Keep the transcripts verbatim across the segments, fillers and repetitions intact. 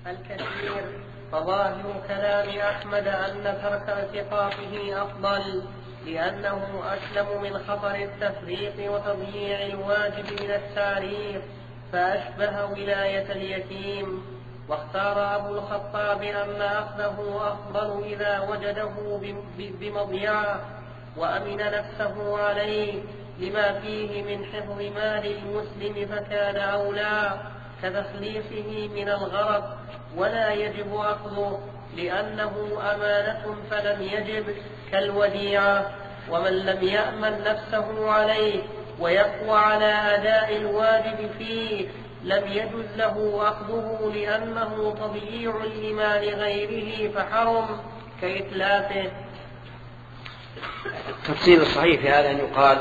الكثير. فظاهر كلام أحمد أن ترك التقاطه أفضل، لأنه أسلم من خطر التفريط وتضييع الواجب من التاريخ، فأشبه ولاية اليتيم. واختار أبو الخطاب أن أخذه أفضل إذا وجده بمضيعة وأمن نفسه عليه، لما فيه من حفظ مال المسلم، فكان أولى كتخليصه من الغرق، ولا يجب أخذه لأنه أمانة فلم يجب كالوديعة. ومن لم يأمن نفسه عليه ويقوى على أداء الواجب فيه لم يجوز له أخذه، لأنه تضييع لمال غيره فحرم كإتلافه. التفسير الصحيح في هذا أن يقال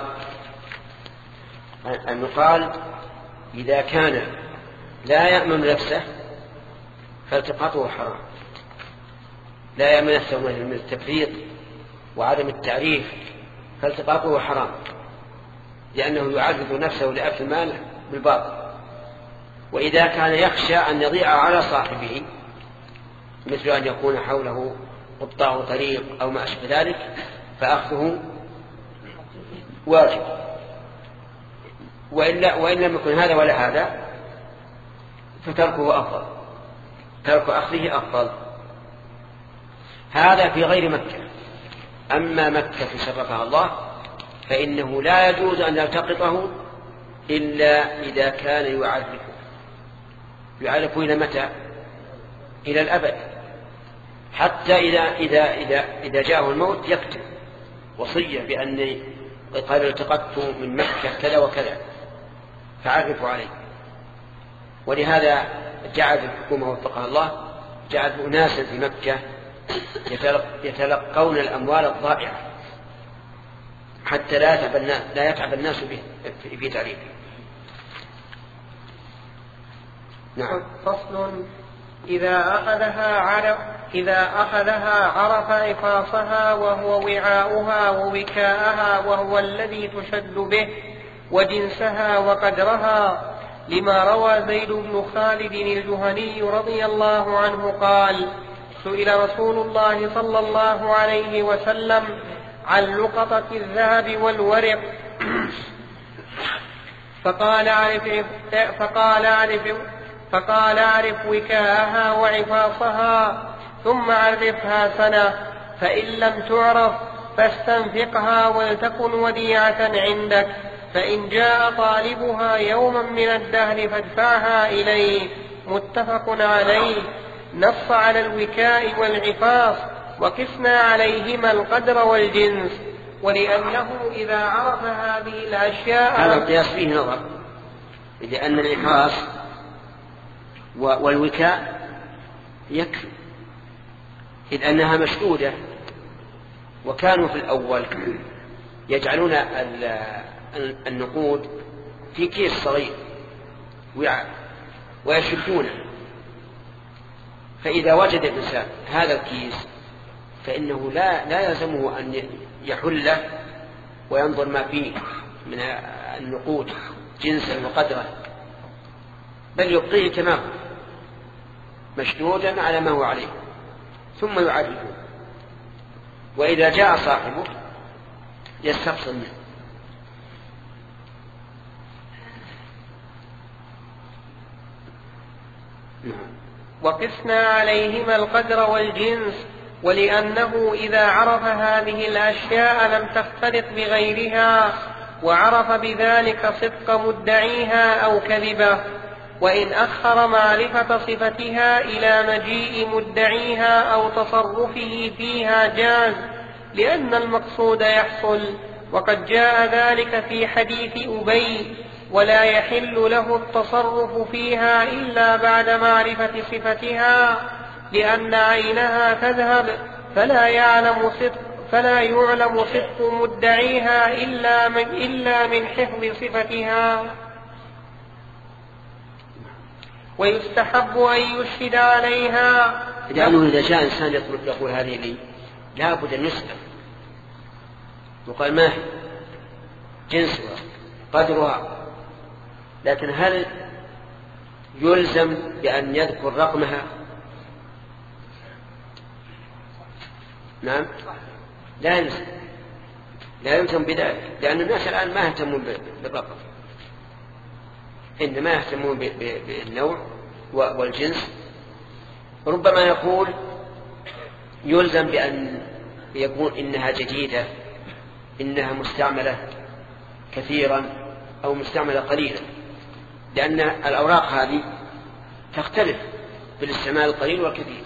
أن يقال إذا كان لا يأمن نفسه فالتقاطه حرام، لا يأمن نفسه من التفريط وعدم التعريف فالتقاطه حرام، لأنه يعرض نفسه لأكل ماله بالباطل. وإذا كان يخشى أن يضيع على صاحبه، مثل أن يكون حوله قطاع طريق أو ما أشبه ذلك، فأخذه واجب. وإلا وإن لم يكن هذا ولا هذا فتركه أفضل، ترك أخذه أفضل. هذا في غير مكة. أما مكة شرفها الله فإنه لا يجوز أن يلتقطه إلا إذا كان يعرفه يعرفه إلى متى؟ إلى الأبد، حتى إذا, إذا, إذا, إذا جاءه الموت يكتب وصية بأني قال التقطت من مكة كذا وكذا فعرفوا عليه. ولهذا جعل الحكومة وفقها الله جعل أناسا في مكة يتلقون الأموال الضائعة حتى لا يتعب الناس, لا يتعب الناس في تعريفه. نعم. فصل: إذا أخذها عرف إذا أخذها عرف عفاصها وهو وعاؤها ووكاءها وهو الذي تشد به، وجنسها وقدرها، لما روى زيد بن خالد الجهني رضي الله عنه قال: سئل رسول الله صلى الله عليه وسلم عن لقطة الذهب والورق فقال عرف فقال عرف فقال عرف وكاءها وعفاصها ثم عرفها سنة، فإن لم تعرف فاستنفقها ولتكن وديعة عندك، فإن جاء طالبها يوما من الدهر فادفعها إليه. متفق عليه. نص على الوكاء والعفاص، وقسنا عليهما القدر والجنس، ولأنه إذا عرف هذه الأشياء هذا القياس فيه نظر، لأن العفاص والوكاء يكفي، إذ أنها مشدودة. وكانوا في الأول يجعلون النقود في كيس صغير وعاء ويشدونه، فإذا وجد الإنسان هذا الكيس فإنه لا, لا يلزمه أن يحله وينظر ما فيه من النقود جنسا وقدرا، بل يبقيه كما هو مشدودا على ما هو عليه ثم يعرفه، وإذا جاء صاحبه يستفصل منه. وقسنا عليهما القدر والجنس، ولأنه إذا عرف هذه الأشياء لم تختلط بغيرها، وعرف بذلك صدق مدعيها أو كذبه. وإن أخر معرفة صفتها إلى مجيء مدعيها أو تصرفه فيها جاز، لأن المقصود يحصل، وقد جاء ذلك في حديث أبي: ولا يحل له التصرف فيها إلا بعد معرفة صفتها، لأن عينها تذهب فلا يعلم صدق فلا يعلم صدق مدعيها إلا من, إلا من حفظ صفتها. ويستحب أن يشهد عليها، لأنه إذا جاء إنسان يقول هذه لي لا بد أن يسأل، وقال ما هي جنسها قدرها، لكن هل يلزم بأن يذكر رقمها نعم لا يلزم لا يلزم بذلك، لأن الناس الآن ما يهتمون بالرقم، إنما يهتمون بالنوع والجنس. ربما يقول يلزم بأن يكون إنها جديدة، إنها مستعملة كثيرا أو مستعملة قليلا، لأن الأوراق هذه تختلف بالاستعمال القليل والكثير.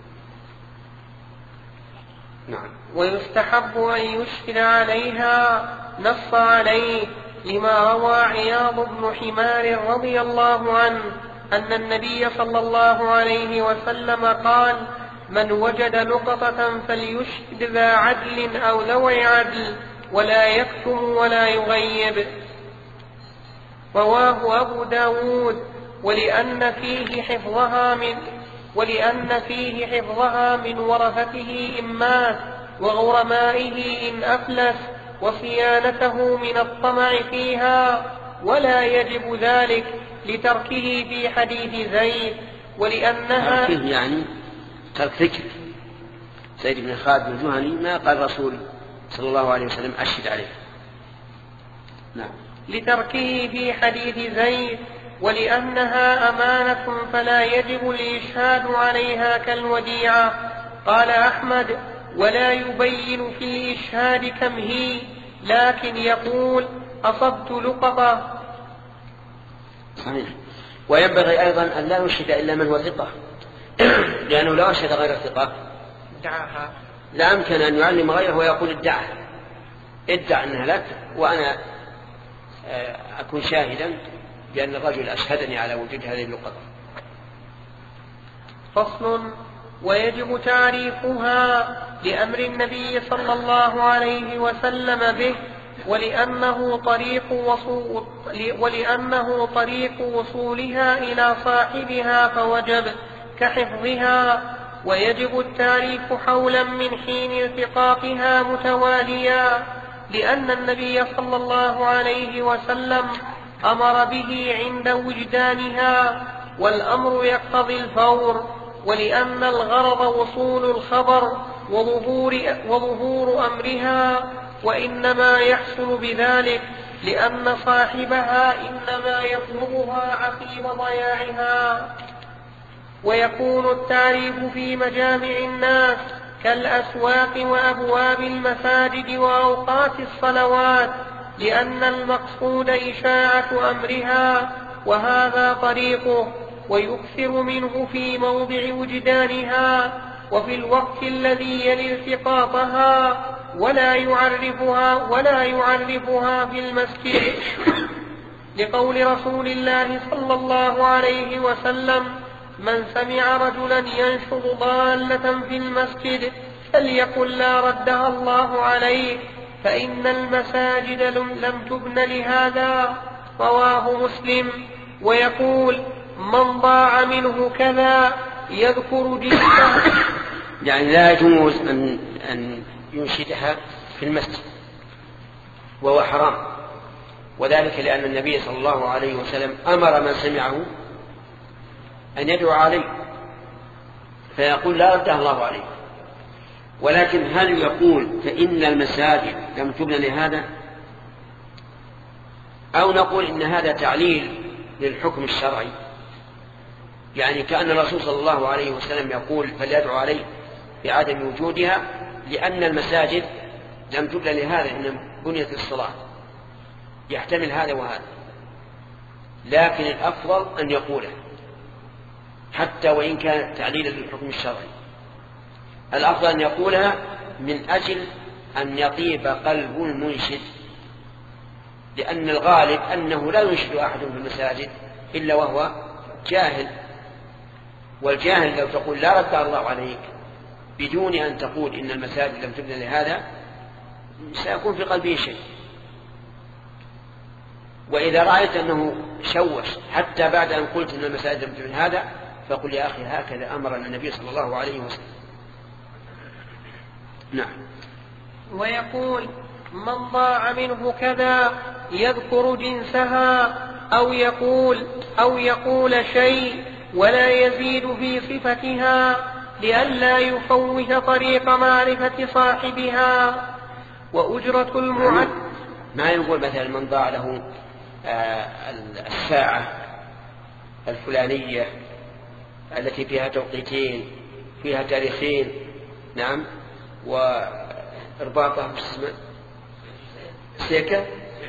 نعم. ويستحب أن يشكل عليها، نص عليه لما روى عياض بن حمار رضي الله عنه أن النبي صلى الله عليه وسلم قال: من وجد لقطة فليشهد ذا عدل أو ذوي عدل ولا يكتم ولا يغيب. رواه أبو داود. ولأن فيه حفظها من ولأن فيه حفظها من ورثته إن مات، وغرمائه إن أفلس، وصيانته من الطمع فيها، ولا يجب ذلك لتركه في حديث زيد. ولأنها تركه يعني ترك ذكر زيد بن خالد الجهني ما قال الرسول صلى الله عليه وسلم أشهد عليه. نعم. لتركه في حديث زيد. ولأنها أمانة فلا يجب الإشهاد عليها كالوديعة. قال أحمد: ولا يبين في الإشهاد كم هي، لكن يقول: أصبت لقطة. صحيح. وينبغي أيضا أن لا يشهد إلا من هو ثقة، لأنه لو أشهد غير ثقة دعها لا أمكن أن يعلم غيره ويقول ادعى ادعى أنها لك وأنا أكون شاهدا بأن الرجل أشهدني على وجود هذه اللقطة. فصل: ويجب تعريفها لأمر النبي صلى الله عليه وسلم به، ولأنه طريق وصول ولأنه طريق وصولها إلى صاحبها فوجب كحفظها. ويجب التعريف حولا من حين التقاطها متواليا، لأن النبي صلى الله عليه وسلم أمر به عند وجدانها، والأمر يقتضي الفور. ولأن الغرض وصول الخبر وظهور, وظهور أمرها، وإنما يحصل بذلك لأن صاحبها إنما يطلبها عقيب ضياعها. ويكون التعريف في مجامع الناس كالأسواق وأبواب المساجد وأوقات الصلوات، لأن المقصود إشاعة أمرها، وهذا طريقه. ويكثر منه في موضع وجدانها وفي الوقت الذي يلي التقاطها، ولا يعرفها ولا يعرفها في المسجد، لقول رسول الله صلى الله عليه وسلم: من سمع رجلا ينشر ضالة في المسجد فليقل لا ردها الله عليه، فإن المساجد لم تبن لهذا. رواه مسلم. ويقول: من ضاع منه كذا يذكر جنسه. يعني لا يجوز أن, أن ينشدها في المسجد، وهو حرام، وذلك لأن النبي صلى الله عليه وسلم أمر من سمعه أن يدعو عليه فيقول لا ردها الله عليه. ولكن هل يقول فإن المساجد لم تبن لهذا، أو نقول إن هذا تعليل للحكم الشرعي، يعني كأن الرسول صلى الله عليه وسلم يقول فليدعو عليه بعدم وجودها لأن المساجد لم تبن لهذا، إن بنيت الصلاة، يحتمل هذا وهذا. لكن الأفضل أن يقوله حتى وإن كان تعليلا للحكم الشرعي، الأفضل أن يقولها من أجل أن يطيب قلب المنشد، لأن الغالب أنه لا ينشد أحد في المساجد إلا وهو جاهل، والجاهل لو تقول لا رد الله عليك بدون أن تقول إن المساجد لم تبن لهذا سيكون في قلبه شيء. وإذا رأيت أنه شوش حتى بعد أن قلت إن المساجد لم تبن هذا فقل يا أخي هكذا أمرنا النبي صلى الله عليه وسلم. نعم. ويقول: من ضاع منه كذا يذكر جنسها، أو يقول أو يقول شيء ولا يزيد في صفتها، لئلا يفوت طريق معرفة صاحبها. وأجرة المعد ما يقول مثلا من ضاع له الساعة الفلانية التي فيها توقيتين فيها تاريخين، نعم، وإرباطها باسم سيكة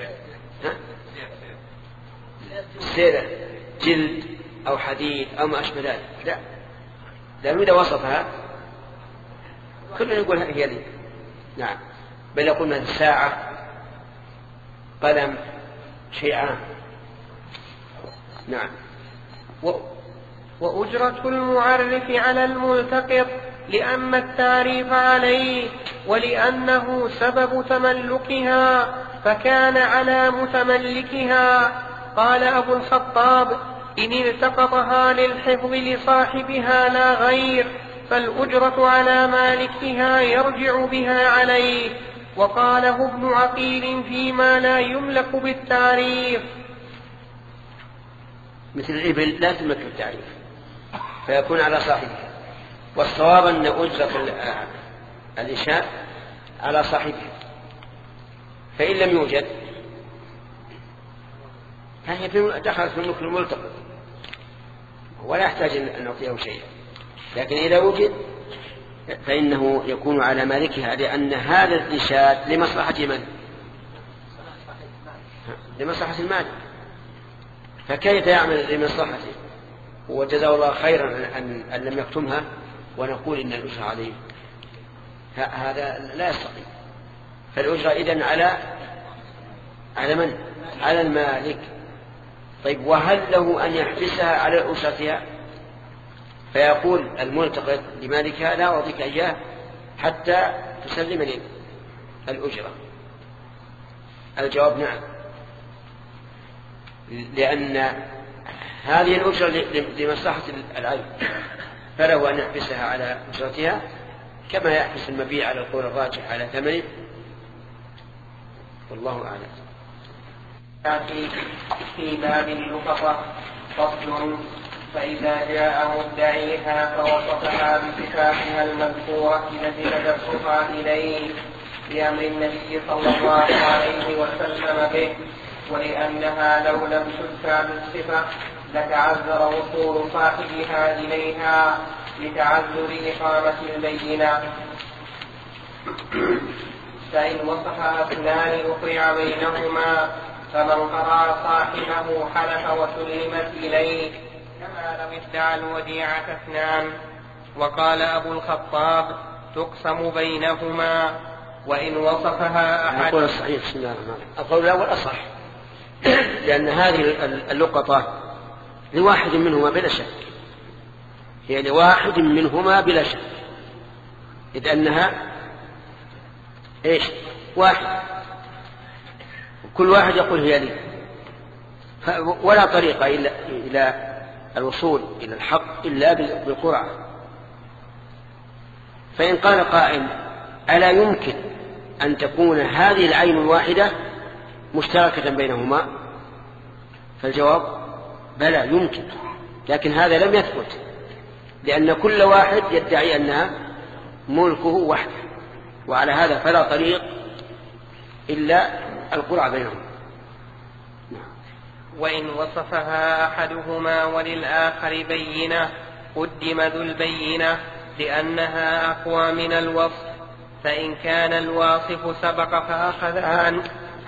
سيرة جلد أو حديد أو ما أشبه ذلك، لا، لأنه إذا وصفها كلنا نقول هي لي، نعم، بل يقولنا الساعة قلم شيئان، نعم. و... وأجرة المعرف على الملتقط لأن التعريف عليه ولأنه سبب تملكها فكان على متملكها. قال أبو الخطاب: إن التقطها للحفظ لصاحبها لا غير فالأجرة على مالكها يرجع بها عليه. وقاله ابن عقيل فيما لا يملك بالتعريف، مثل الإبل لا تملك بالتعريف فيكون على صاحبها، والصواب أن أجرة الإشاء على صاحبها، فإن لم يوجد فهي دخلت في الملك الملتقط ولا يحتاج أن نعطيه شيئا، لكن إذا وجد فإنه يكون على مالكها، لأن هذا الإنشاد لمصلحة من؟ لمصلحة المالك، فكيف يعمل لمصلحته وجزاه الله خيرا أن, أن لم يكتمها ونقول إن الأجرة عليه؟ هذا لا يستطيع. فالأجرة إذن على على من؟ على المالك. طيب، وهل له أن يحبسها على أجرتها فيقول الملتقط لمالكها: لا أعطيك إياه حتى تسلمني الأجرة؟ الجواب نعم، لأن هذه الأجرة لمصلحة العين، فله أن يحبسها على أجرتها كما يحبس المبيع على القول الراجح على ثمنه، والله أعلم. في باب اللقطة فصل: فإذا جاء مدعيها فوصفها بصفاتها المذكورة نزل درسها إليه بأمر النبي صلى الله عليه وسلم به، ولأنها لو لم تذكر بالصفة لتعذر وصول صاحبها إليها لتعذر إقامة البينة. فإن وصفها اثنان أقرع بينهما، فمن قرأ صاحبه حلف وسلمت إليه كما لو ادعى الوديعة اثنان. وقال أبو الخطاب: تقسم بينهما. وإن وصفها أحد القول الصحيح بسم الله الرحمن الرحيم القول الأول أصح، لأن هذه اللقطة لواحد منهما بلا شك، هي لواحد منهما بلا شك، إذ أنها إيش؟ واحد، كل واحد يقول هي لي، ولا طريقة إلا إلى الوصول إلى الحق إلا بالقرعة. فإن قال قائل: ألا يمكن أن تكون هذه العين الواحدة مشتركة بينهما؟ فالجواب: بلى يمكن، لكن هذا لم يثبت، لأن كل واحد يدعي أنها ملكه وحده، وعلى هذا فلا طريق إلا القرعة بينهم. وإن وصفها أحدهما وللآخر بينة قدم ذو البينة لأنها أقوى من الوصف، فإن كان الواصف سبق فأخذها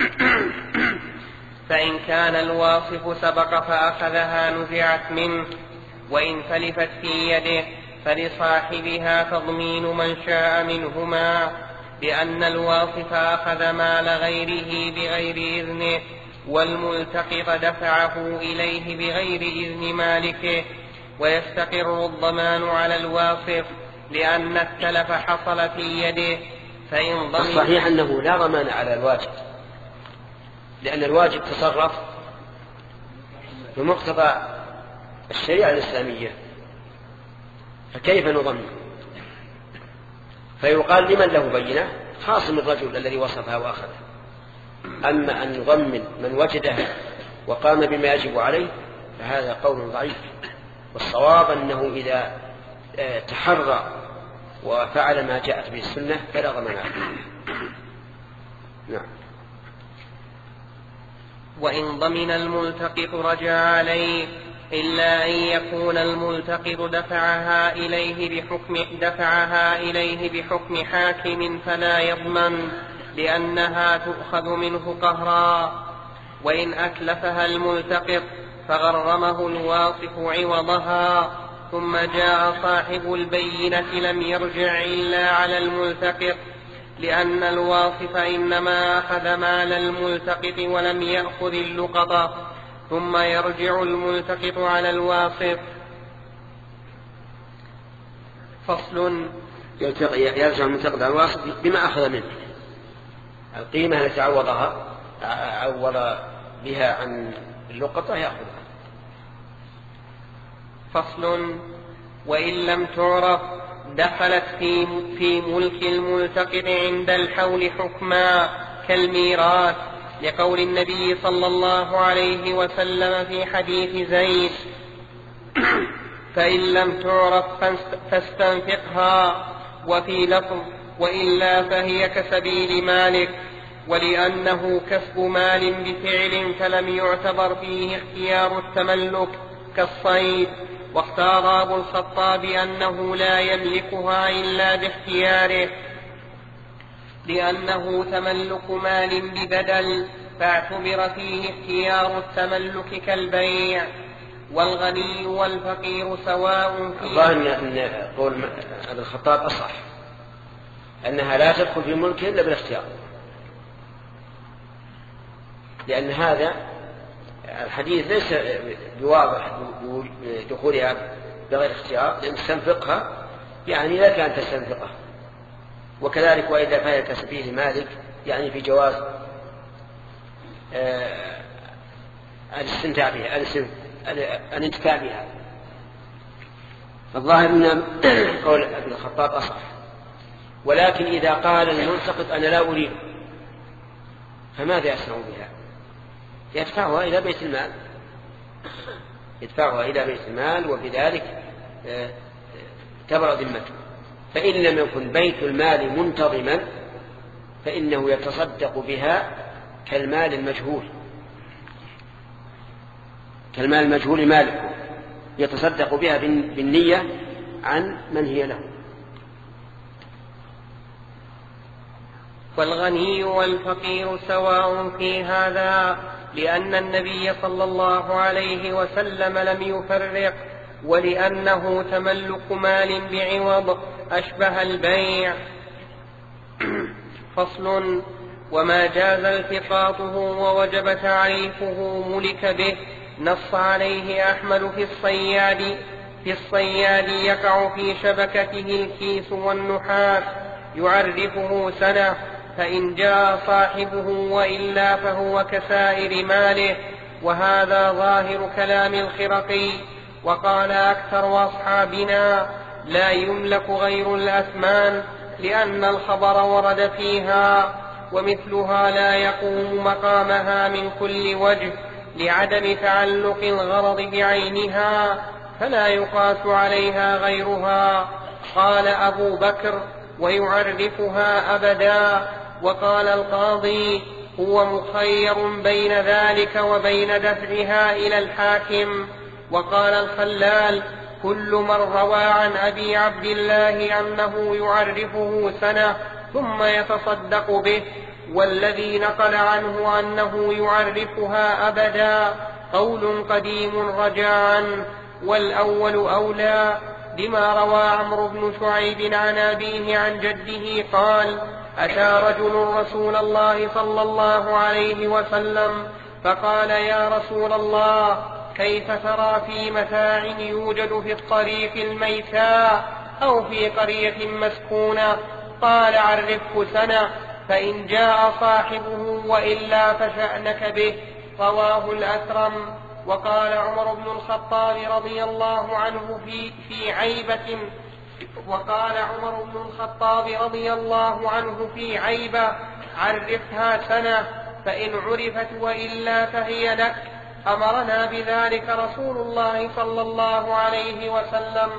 فإن كان الواصف سبق فأخذها نزعت منه، وإن تلفت في يده فلصاحبها تضمين من شاء منهما، لأن الواصف أخذ مال غيره بغير إذنه، والملتقط دفعه إليه بغير إذن مالكه، ويستقر الضمان على الواصف لأن التلف حصل في يده. فإن ضمن الصحيح أنه لا ضمان على الواجب، لأن الواجب تصرف بمقتضى الشريعة الإسلامية، فكيف نضمن؟ فيقال لمن له بينة خاصم الرجل الذي وصفها وأخذها. أما أن نضمن من وجدها وقام بما يجب عليه فهذا قول ضعيف، والصواب أنه إذا تحرى وفعل ما جاءت به السنة فلا ضمان عليه. نعم. وإن ضمن الملتقط رجع عليه إلا أن يكون الملتقط دفعها إليه بحكم, دفعها إليه بحكم حاكم فلا يضمن لأنها تؤخذ منه قهرا. وإن أتلفها الملتقط فغرمه الواصف عوضها ثم جاء صاحب البينة لم يرجع إلا على الملتقط لأن الواصف إنما أخذ مال الملتقط ولم يأخذ اللقطة ثم يرجع الملتقط على الواصف. فصل. يرجع الملتقط على الواصف بما أخذ منه، القيمة التي عوضها عوض بها عن اللقطة يأخذها. فصل. وإن لم تعرف دخلت في, في ملك الملتقط عند الحول حكما كالميراث لقول النبي صلى الله عليه وسلم في حديث زيد فإن لم تعرف فاستنفقها. وفي لفظ وإلا فهي كسبيل مالك، ولأنه كسب مال بفعل فلم يعتبر فيه اختيار التملك كالصيد. واختار أبو الخطاب أنه لا يملكها إلا باختياره لأنه تملك مال ببدل فاعتبر فيه اختيار التملك كالبيع. والغني والفقير سواء فيه. الظاهر أن قول أبو الخطاب أصح أنها لا تدخل في ملكه إلا بالاختيار، لأن هذا الحديث ليس بواضح دخولها بغير اختيار، لأن تستنفقها يعني لك أن تستنفقها. وكذلك وإذا فهي كسبيل مالك يعني في جواز الاستمتاع بها الانتفاع بها. الظاهر أن قول ابن الخطاب أصح. ولكن إذا قال الملتقط أنا لا أريد فماذا يصنع بها؟ يدفعها إلى بيت المال يدفعها إلى بيت المال وبذلك تبرأ ذمته. فإن لم يكن بيت المال منتظما فإنه يتصدق بها كالمال المجهول كالمال المجهول مالك، يتصدق بها بالنية عن من هي له. والغني والفقير سواء في هذا لأن النبي صلى الله عليه وسلم لم يفرق، ولأنه تملك مال بعوض أشبه البيع. فصل. وما جاز التقاطه ووجب تعريفه ملك به نص عليه أحمد في الصياد في الصياد يقع في شبكته الكيس والنحاس يعرفه سنة فإن جاء صاحبه وإلا فهو كسائر ماله. وهذا ظاهر كلام الخرقي. وقال أكثر أصحابنا لا يملك غير الأثمان لأن الخبر ورد فيها ومثلها لا يقوم مقامها من كل وجه لعدم تعلق الغرض بعينها فلا يقاس عليها غيرها. قال أبو بكر ويعرفها أبدا. وقال القاضي هو مخير بين ذلك وبين دفعها إلى الحاكم. وقال الخلال كل من روى عن أبي عبد الله أنه يعرفه سنة ثم يتصدق به، والذي نقل عنه أنه يعرفها أبدا قول قديم رجع عنه، والأول أولى بما روى عمرو بن شعيب عن أبيه عن جده قال أتى رجل رسول الله صلى الله عليه وسلم فقال يا رسول الله كيف ترى في متاع يوجد في الطريق الميتاء أو في قرية مسكونة؟ قال عرفه سنة فإن جاء صاحبه وإلا فشأنك به. رواه الأثرم. وقال عمر بن الخطاب رضي الله عنه في, في عيبة وقال عمر بن الخطاب رضي الله عنه في عيبة عرفها سنة فإن عرفت وإلا فهي لك. أمرنا بذلك رسول الله صلى الله عليه وسلم.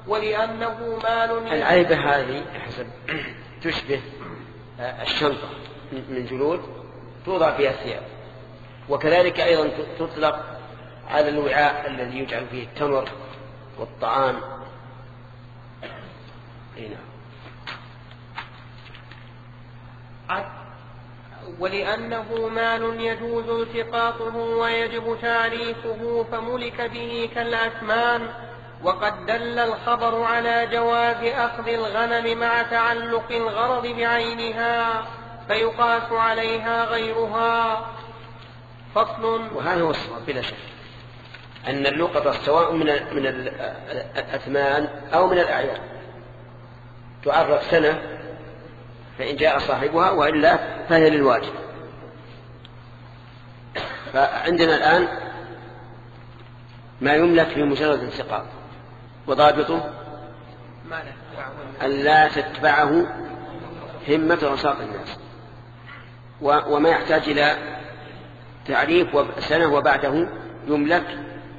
ولأنه مال. العيبة هذه حسب تشبه الشنطة من جلود توضع فيها الثياب، وكذلك أيضا تطلق على الوعاء الذي يجعل فيه التمر والطعام. هنا ولأنه مال يجوز التقاطه ويجب تعريفه فملك به كالأثمان. وقد دل الخبر على جواز أخذ الغنم مع تعلق الغرض بعينها فيقاس عليها غيرها. فصل. وهذا هو الصواب بلا شك أن اللقطة سواء من من الأثمان أو من الأعيان تعرف سنة فإن جاء صاحبها، وإلا فهي للواجب. فعندنا الآن ما يملك بمجرد انتقاض، وضابطه أن لا تتبعه همة وساط الناس، وما يحتاج إلى تعريف سنة وبعده يملك.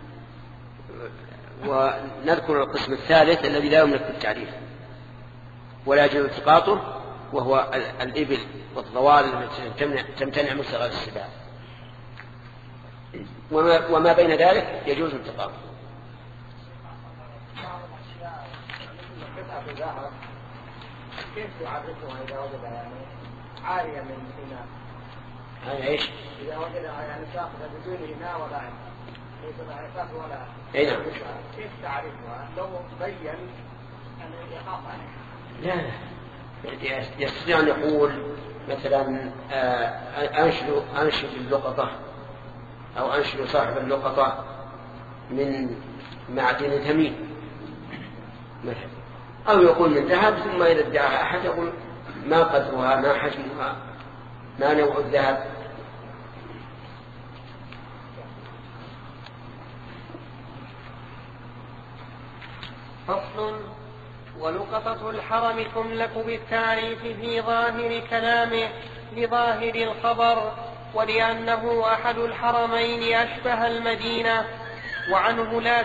ونذكر القسم الثالث الذي لا يملك بالتعريف ولا يجوز التقاطه، وهو الإبل والضوال التي تمتنع من صغار السباع، وما, وما بين ذلك يجوز التقاطه. كيف تعرفها إذا وجدها يعني عارية من إناء؟ هذا إيش؟ إذا وجدها يعني ساقطة بدون إناء ولا عين، ليس لها ساق ولا أي نعم. كيف تعرفها؟ لو بين أن يخاف عليها. لا لا يستطيع أن يقول مثلا أنشد أنشد اللقطة أو أنشد صاحب اللقطة من معدن ثمين مثلا، أو يقول من ذهب، ثم إذا ادعاها أحد يقول ما قدرها، ما حجمها، ما نوع الذهب. فصل. ولقطة الحرم تملك بالتعريف في ظاهر كلامه لظاهر الخبر، ولأنه أحد الحرمين أشبه المدينة، وعنه لا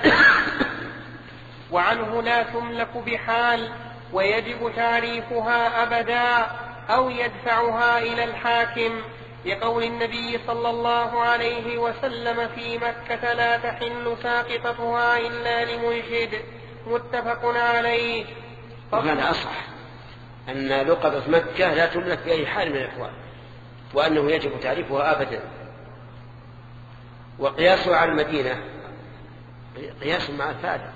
وعنه لا تملك بحال، ويجب تعريفها أبدا أو يدفعها إلى الحاكم، لقول النبي صلى الله عليه وسلم في مكة لا تحل ساقطتها إلا لمنشد. متفق عليه. وهذا أصح أن لقطة مكة لا تملك في أي حال من الأحوال، وأنه يجب تعريفها أبدا. وقياسه على المدينة قياس مع الفائدة،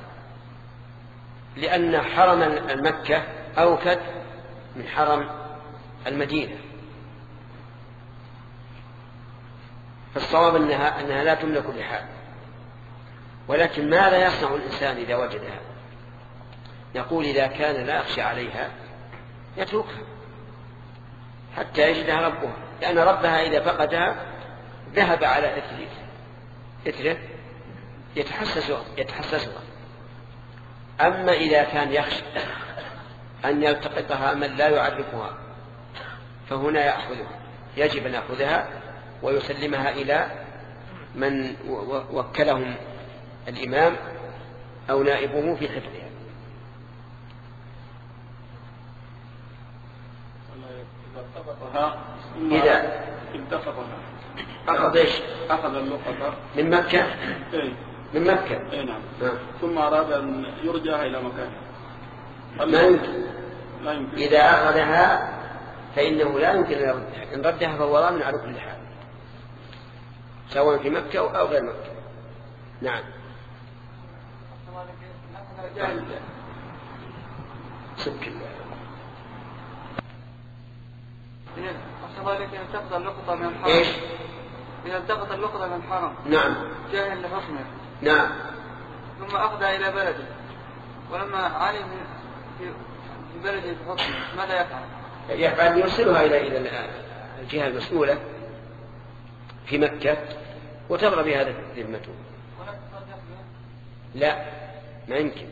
لأن حرم المكة أوكد من حرم المدينة، فالصواب أنها, أنها لا تملك بحال. ولكن ماذا يصنع الإنسان إذا وجدها؟ نقول إذا كان لا يخشى عليها يتركها حتى يجدها ربها، لأن ربها إذا فقدها ذهب على إثره إثره يتحسس يتحسسها. أما إذا كان يخشى أن يلتقطها من لا يعرفها فهنا يأخذها، يجب أن يأخذها ويسلمها إلى من وكلهم الإمام أو نائبه في حفظها. إذا التقطها أخذ إيش؟ أخذ اللقطة من مكة. إيه؟ من مكة. إيه نعم. نعم. ثم أراد أن يرجعها إلى مكانه. لا يمكن. لا يمكن. إذا أخذها فإنه لا يمكن أن يردها، إن ردها فهو ضامن على كل حال سواء في مكة أو غير مكة. نعم. سك كذلك إذا التقط اللقطة من الحرم. إيش؟ إذا التقط اللقطة من الحرم. نعم. جاهل لحكمه. نعم. ثم أخذها إلى بلده، ولما علم في بلده في حكمه ماذا يفعل؟ يفعل يرسلها إلى إلى الجهة المسؤولة في مكة وتبرأ بهذا ذمته. لا ما يمكن،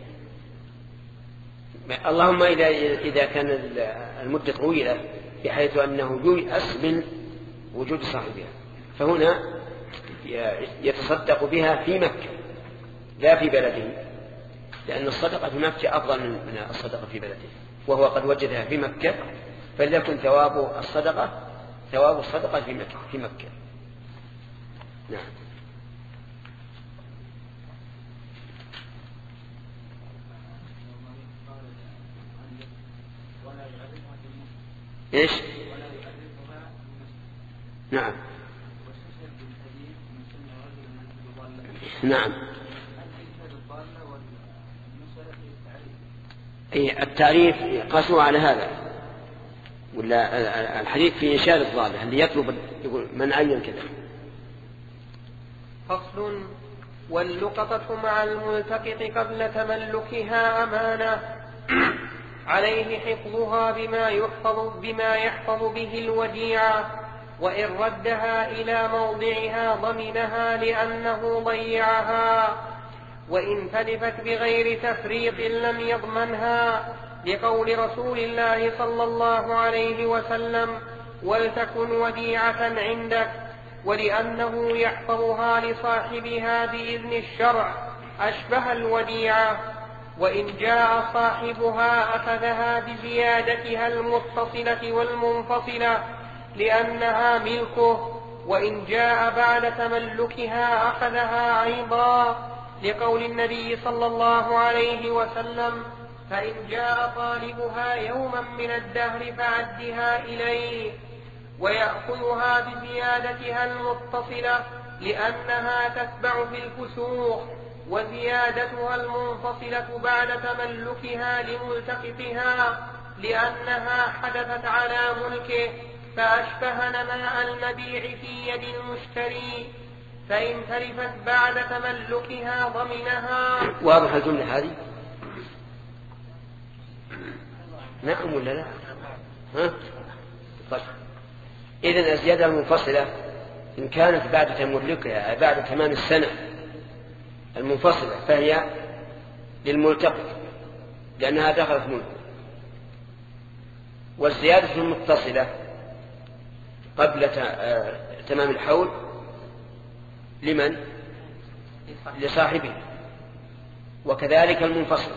اللهم إذا إذا كان المدة طويلة بحيث أنه ييأس من وجود صاحبها، فهنا يتصدق بها في مكة لا في بلده، لأن الصدقة في مكة أفضل من الصدقة في بلده، وهو قد وجدها في مكة، فليكن ثواب الصدقة ثواب الصدقة في مكة, في مكة. نعم. إيش؟ نعم نعم. التعريف قاسوا على هذا، ولا الحديث في إنشاد الضالة اللي يطلب يقول من عين كذا. فصل: واللقطة مع الملتقط قبل تملكها أمانة عليه حفظها بما يحفظ, بما يحفظ به الوديعة، وإن ردها إلى موضعها ضمنها لأنه ضيعها، وإن تلفت بغير تفريط لم يضمنها، لقول رسول الله صلى الله عليه وسلم: ولتكن وديعة عندك، ولأنه يحفظها لصاحبها بإذن الشرع أشبه الوديعة. وإن جاء صاحبها أخذها بزيادتها المتصلة والمنفصلة لأنها ملكه، وإن جاء بعد تملكها أخذها أيضا، لقول النبي صلى الله عليه وسلم: فإن جاء طالبها يوما من الدهر فعدها إليه. ويأخذها بزيادتها المتصلة لأنها تتبع في الفسوق، وزيادتها المنفصلة بعد تملكها لملتقطها لأنها حدثت على ملكه، فأشبه نماء المبيع في يد المشتري. فإن تلفت بعد تملكها ضمنها. واضح الجملة هذه؟ نعم ولا لا؟ ها؟ طيب. إذن الزيادة المنفصلة إن كانت بعد تملكها بعد تمام السنة المنفصلة فهي للملتقط لأنها دخلت ملكه، والزيادة المتصلة قبل تمام الحول لمن؟ لصاحبه، وكذلك المنفصلة.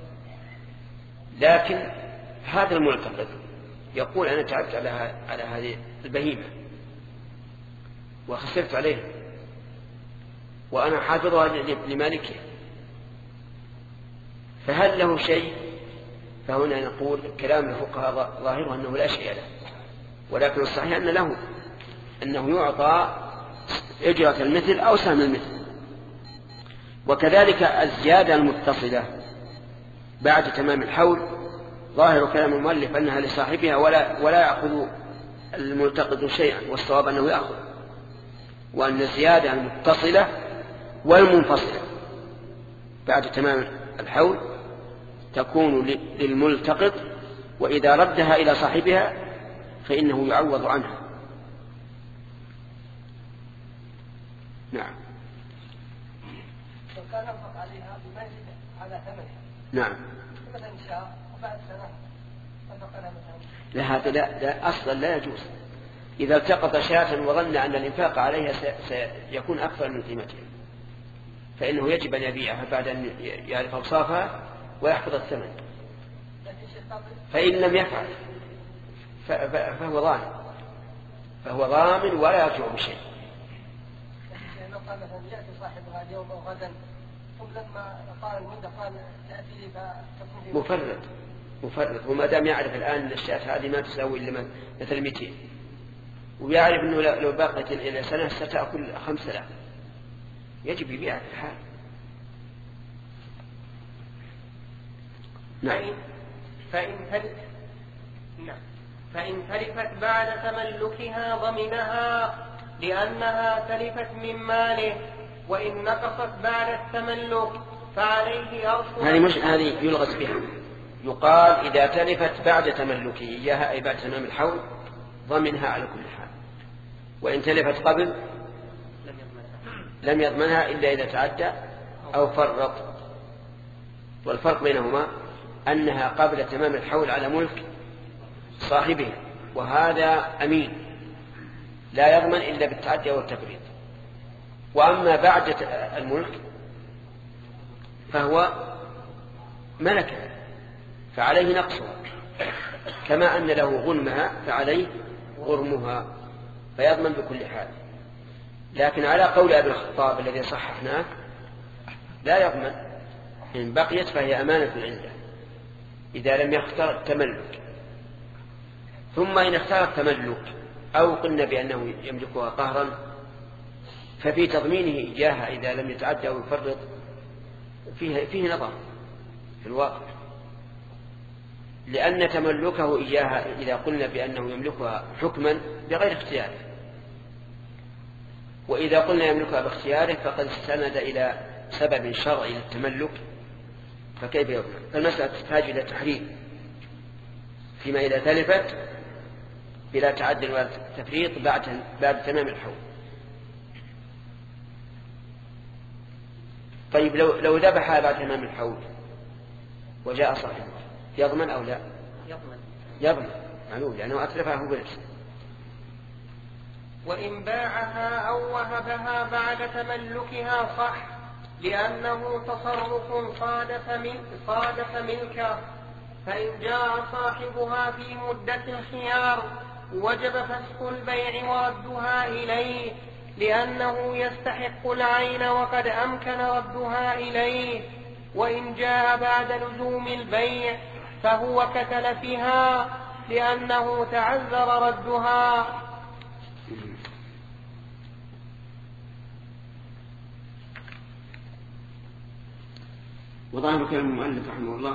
لكن هذا الملتقط يقول أنا تعبت على على هذه البهيمة وخسرت عليها وأنا حافظها لمالكها، فهل له شيء؟ فهنا نقول كلام الفقهاء ظاهره أنه لا شيء له، ولكن الصحيح أن له أنه يعطى أجرة المثل أو سهم المثل. وكذلك الزيادة المتصلة بعد تمام الحول ظاهر كلام المؤلف أنها لصاحبها ولا, ولا يأخذ الملتقط شيئا، والصواب أنه يأخذ، وأن الزيادة المتصلة والمنفصلة بعد تمام الحول تكون للملتقط، وإذا ردها إلى صاحبها فإنه يعوض عنها. نعم. وكان ينفق عليها بما يزيد على ثمنها. نعم. مثلا شاء وبعد سنة نفق لها مثلا. لا هذا لا, لا أصلا لا يجوز. إذا التقط شاة وظن أن الإنفاق عليها سيكون أكثر من قيمتها فإنه يجب أن يبيعها بعد أن يعرف أوصافها ويحفظ الثمن، فإن لم يفعل فهو ضامن فهو ضامن ولا يرجع بشيء. لو قال مثلا يأتي صاحبها اليوم أو غدا ثم لما قال المدة قال تأتي لي فتكون مفرد مفرد وما دام يعرف الآن أن الشاة هذه ما تساوي إلا مثل مئتين، ويعرف أنه لو باقت إلى سنة ستأكل خمسة آلاف، يجب يبيع في الحال. نعم. فإن تلفت نعم. فإن تلفت بعد تملكها ضمنها لأنها تلفت من ماله، وإن نقصت بعد التملك فعليه أصل. هذه مش هذه يلغز بها، يقال إذا تلفت بعد تملكه إياها أي بعد تمام الحول ضمنها على كل حال، وإن تلفت قبل لم يضمنها إلا إذا تعدى أو فرط. والفرق بينهما أنها قبل تمام الحول على ملك صاحبه، وهذا أمين لا يضمن إلا بالتعدي أو التفريط. وأما بعد الملك فهو ملكها فعليه نقصها، كما أن له غنمها فعليه غرمها، فيضمن بكل حال. لكن على قول أبي الخطاب الذي صححناه لا يضمن، إن بقيت فهي أمانة عنده إذا لم يختار التملك. ثم إن اختار التملك أو قلنا بأنه يملكها قهرا ففي تضمينه إياها إذا لم يتعدى أو يفرط فيه, فيه نظر في الواقع، لأن تملكه إياها إذا قلنا بأنه يملكها حكما بغير اختياره، وإذا قلنا يملكها باختياره فقد استند إلى سبب شرعي للتملك، فكيف يضمن؟ فالمسألة تحتاج إلى تحريم فيما إذا تلفت بلا تعدل ولا تفريط بعد بعد تمام الحول. طيب لو لو ذبحها بعد تمام الحول وجاء صاحبه يضمن أو لا؟ يضمن يضمن معلوم لأنه أتلفها هو بنفسه. وإن باعها أو وهبها بعد تملكها صح، لأنه تصرف صادف من صادف ملكه، فإن جاء صاحبها في مدة الخيار وجب فسخ البيع وردها إليه، لأنه يستحق العين وقد أمكن ردها إليه. وإن جاء بعد لزوم البيع فهو كتلفها، لأنه تعذر ردها. وظاهر كلام المؤلف رحمه الله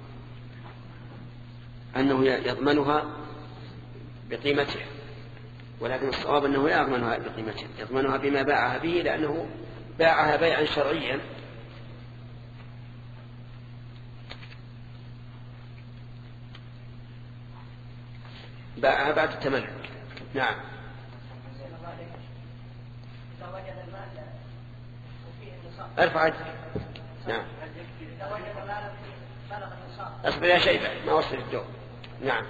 أنه يضمنها بقيمتها، ولكن الصواب أنه لا يضمنها بقيمتها، يضمنها بما باعها به، لأنه باعها بيعا شرعيا. باعها بعد التملك. نعم. ارفع يدك. نعم. أصبر يا شيبة ما وصل الدور. نعم.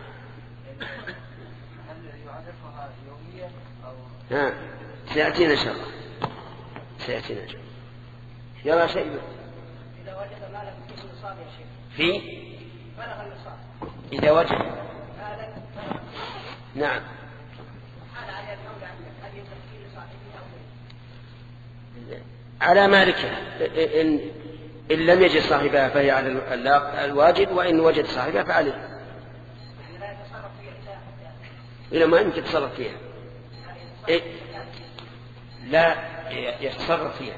ها سيأتينا إن شاء الله سيأتينا إن شاء الله. يلا شيبة. إذا وجد مالا في النصاب يا شيخ. في بلغ النصاب. إذا وجد. نعم. على مالكه إن, إن لم يجد صاحبها فهي على الواجب، وإن وجد صاحبها فعليه. إذا ما يمكن يتصرف فيها إيه؟ لا يتصرف فيها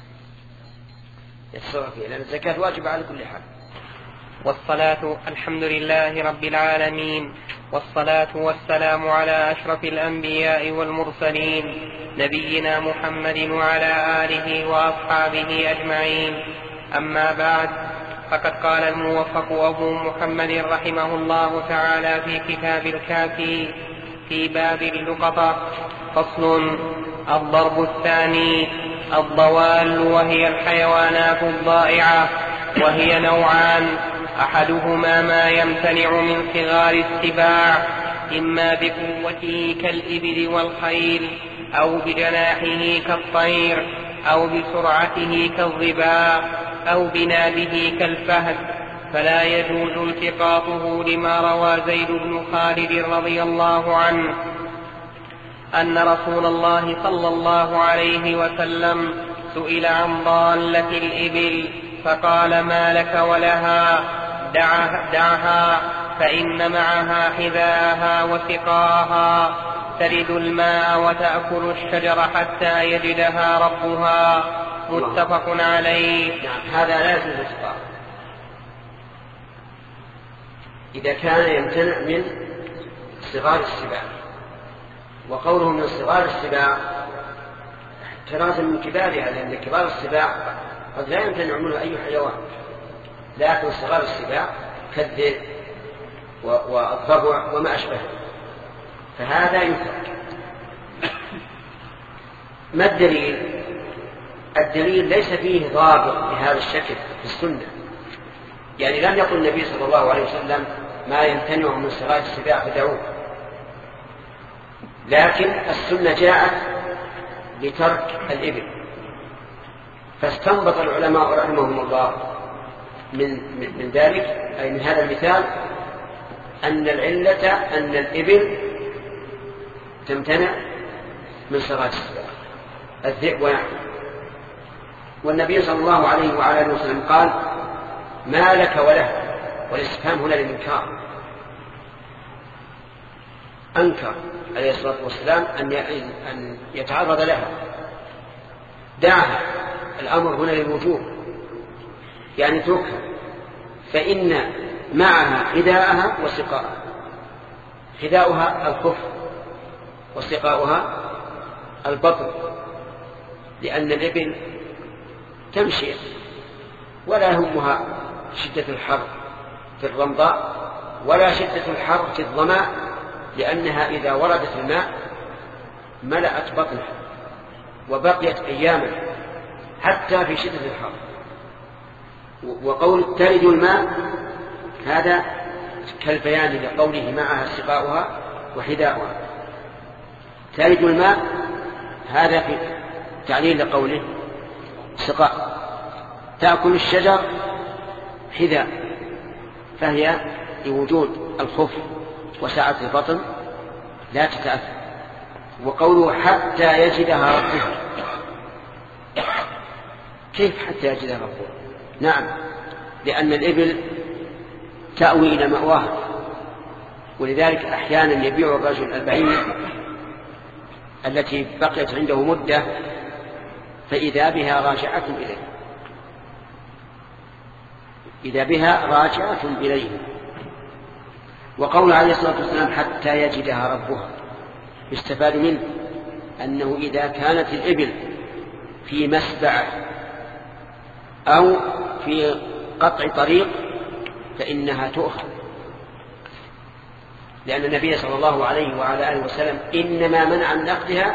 يتصرف فيها لأن الزكاة واجبة على كل حال. والصلاة الحمد لله رب العالمين، والصلاة والسلام على أشرف الأنبياء والمرسلين نبينا محمد وعلى آله وأصحابه أجمعين. أما بعد، فقد قال الموفق أبو محمد رحمه الله تعالى في كتاب الكافي في باب اللقطة: فصل. الضرب الثاني الضوال، وهي الحيوانات الضائعة، وهي نوعان: أحدهما ما يمتنع من صغار السباع، إما بقوته كالإبل والخيل، أو بجناحه كالطير، أو بسرعته كالظباء، أو بنابه كالفهد، فلا يجوز التقاطه، لما روى زيد بن خالد رضي الله عنه أن رسول الله صلى الله عليه وسلم سئل عن ضالة الإبل فقال: ما لك ولها؟ دعها, دعها فإن معها حذاءها وسقاها، ترد الماء وتأكل الشجر حتى يجدها ربها. متفق عليه. نعم. هذا لا يجوز التقاط إذا كان يمتنع من صغار السباع، وقوله من صغار السباع احترازا من كبارها، لأن كبار السباع قد لا يمتنع منه أي حيوان، لكن صغار السباع كالذئب والضبع وما أشبهه، فهذا يترك. ما الدليل؟ الدليل ليس فيه ضابط بهذا الشكل في السنة، يعني لم يقل النبي صلى الله عليه وسلم ما يمتنع من صغار السباع فدعوه، لكن السنة جاءت بترك الإبل، فاستنبط العلماء رحمهم الله من, من ذلك أي من هذا المثال أن العلة أن الإبل تمتنع من صغار السباع الذئب ونحوه. والنبي صلى الله عليه وعلى آله وسلم قال ما لك وله، والاستفهام هنا للإنكار، أنكر عليه الصلاة والسلام أن يتعرض لها، دعها، الأمر هنا للوجوب يعني تركها، فإن معها حذاءها وسقاءها، حذاؤها الخف وسقاؤها البطن، لأن الإبل تمشي ولا همها شدة الحر في الرمضاء ولا شدة الحر في الظماء، لأنها إذا وردت الماء ملأت بطنها وبقيت أياما حتى في شدة الحر. وقول تلج الماء هذا كالبيان لقوله معها سقاؤها وحذاؤها. تلج الماء هذا في تعليل لقوله سقاء. تأكل الشجر حذاء، فهي لوجود الخف وسعة البطن لا تتأثر. وقوله حتى يجدها ربها، كيف حتى يجدها ربها؟ نعم، لأن الإبل تأوي إلى مأواها، ولذلك أحيانا يبيع الرجل البعير التي بقيت عنده مدة فإذا بها راجعة إليه، إذا بها راجعة إليه. وقول عليه الصلاة والسلام حتى يجدها ربها يستفاد منه أنه إذا كانت الإبل في مسبعة أو في قطع طريق فإنها تؤخذ، لأن النبي صلى الله عليه وعلى آله وسلم إنما منع من أخذها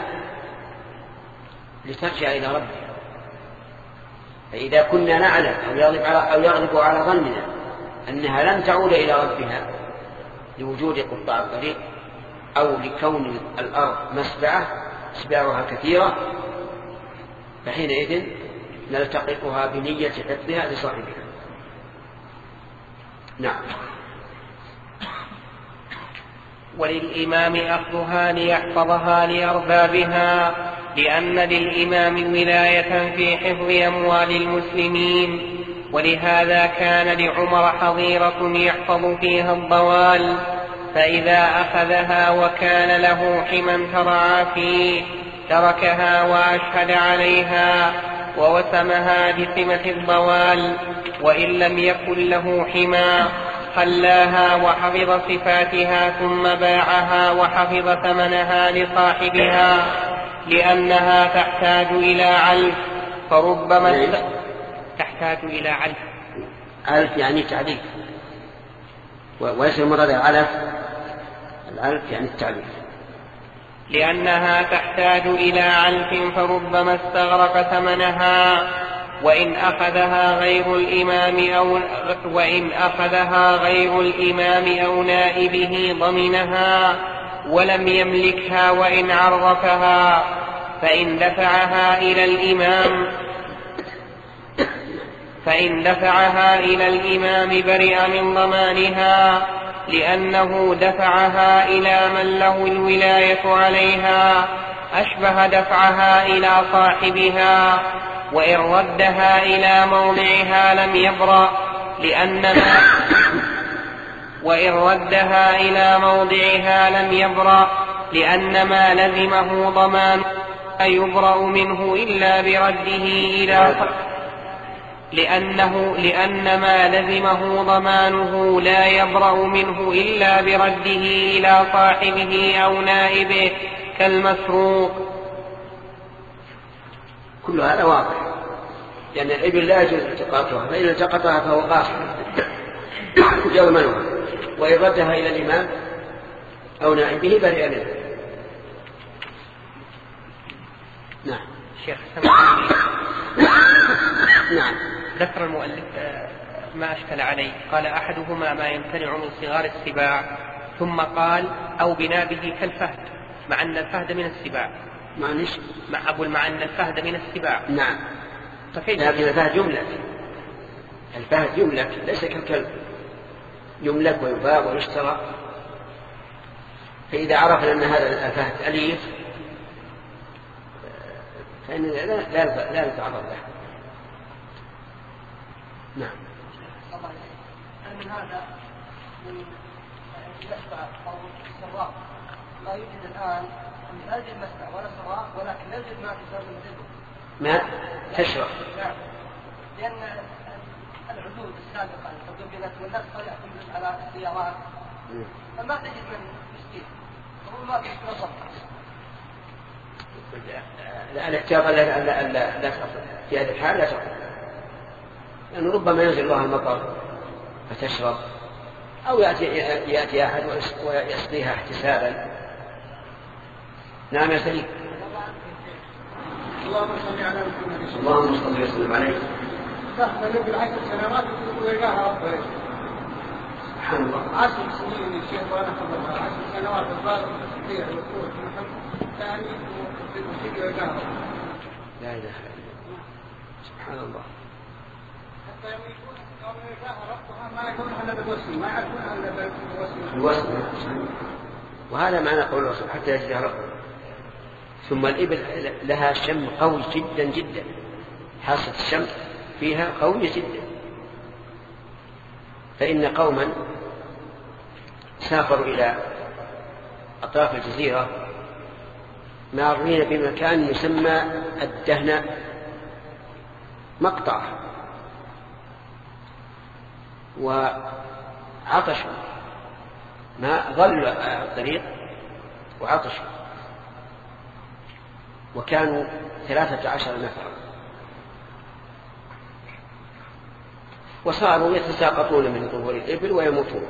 لترجع إلى ربها. فإذا كنا نعلم أو يغلب على, أو يغلب على ظننا أنها لن تعود إلى ربها لوجود قطاع الطريق أو لكون الأرض مسبعة مسبعها كثيرة، فحينئذ نلتقطها بنية حفظها لصاحبها. نعم. وللإمام أخذها ليحفظها لأربابها، لأن للإمام ولاية في حفظ أموال المسلمين، ولهذا كان لعمر حظيرة يحفظ فيها الضوال، فإذا أخذها وكان له حمى ترعى فيه تركها وأشهد عليها ووسمها بسمة الضوال، وإن لم يكن له حمى خلاها وحفظ صفاتها ثم باعها وحفظ ثمنها لصاحبها، لأنها تحتاج إلى علف، فربما تحتاج إلى علف. علف يعني تعليف، وليس المراد العلف، العلف يعني التعليف. لأنها تحتاج إلى علف فربما استغرق ثمنها، وإن أخذها غير الإمام أو وإن أخذها غير الإمام أو نائبه ضمنها ولم يملكها وإن عرفها، فإن دفعها إلى الإمام فإن دفعها إلى الإمام برئ من ضمانها، لأنه دفعها إلى من له الولاية عليها، أشبه دفعها إلى صاحبها. وإن ردها إلى موضعها لم يبرأ، لأنما وإن ردها إلى موضعها لم يبرأ لأن ما لزمه ضمان لا يبرأ منه إلا برده إلى لأنه لأن ما لزمه ضمانه لا يبرأ منه إلا برده إلى صاحبه أو نائبه كالمسروق. كل هذا واضح، لأن الإبل لا يجوز التقاطها، فإن التقطها فهو قاصر يضمنها، وإن ردها إلى الإمام أو نائبه برئ منه. نعم. شيخ نعم. ذكر المؤلف ما أشكل عليه، قال أحدهما ما يمتنع من صغار السباع، ثم قال أو بنابه كالفهد، مع أن الفهد من السباع. معنيش مع أقول مع أن الفهد من السباع. نعم. فكيف لكن الفهد جملة الفهد يملك ليس كالكلب، يملك ويباع ويشترى. فإذا عرفنا أن هذا الفهد أليف فإننا لا, لا, لا نتعرض له. نعم. هل من هذا من يشبع أو السراء لا يوجد الآن لا يوجد مسبع ولا سراء ولكن لا يوجد ماء في الإبل؟ ماء تشرب. نعم. لأن العدود السابقة الحدود والناس يأكل على السيارات فما تجد من يسقيه هو ما تشرب. الاحتياط لا لا لا لا في هذه الحال لا تقل، لأنه ربما ينزل الله المطر فتشرب، أو يأتي, يأتي أحد ويسقيها احتسابا. نعم يا سيد. اللهم صل على محمد. اللهم صل وسلم عليه. تحمل بالعشر سنوات ويلقاها ربه. سبحان الله. عشر سنين الشيخ وانا خبرها عشر سنوات الظاهر والتسبيح والقوة محمد ثاني وتسبيح ويلقاها ربه. لا إله إلا الله. سبحان الله. حتى يوم يكون يوم يلقاها ربها ما يكون إلا بالوسم ما يكون إلا بالوسم. الوسم. وهذا معنى قول الرسول حتى يجدها ربه. ثم الإبل لها شم قوي جدا جدا، حاسة الشم فيها قوية جدا. فإن قوما سافروا إلى أطراف الجزيرة مارين بمكان يسمى الدهناء، مقطع، وعطشوا ما ظلوا الطريق وعطشوا، وكانوا ثلاثة عشر نفرا، وصاروا يتساقطون من ظهور الإبل ويموتون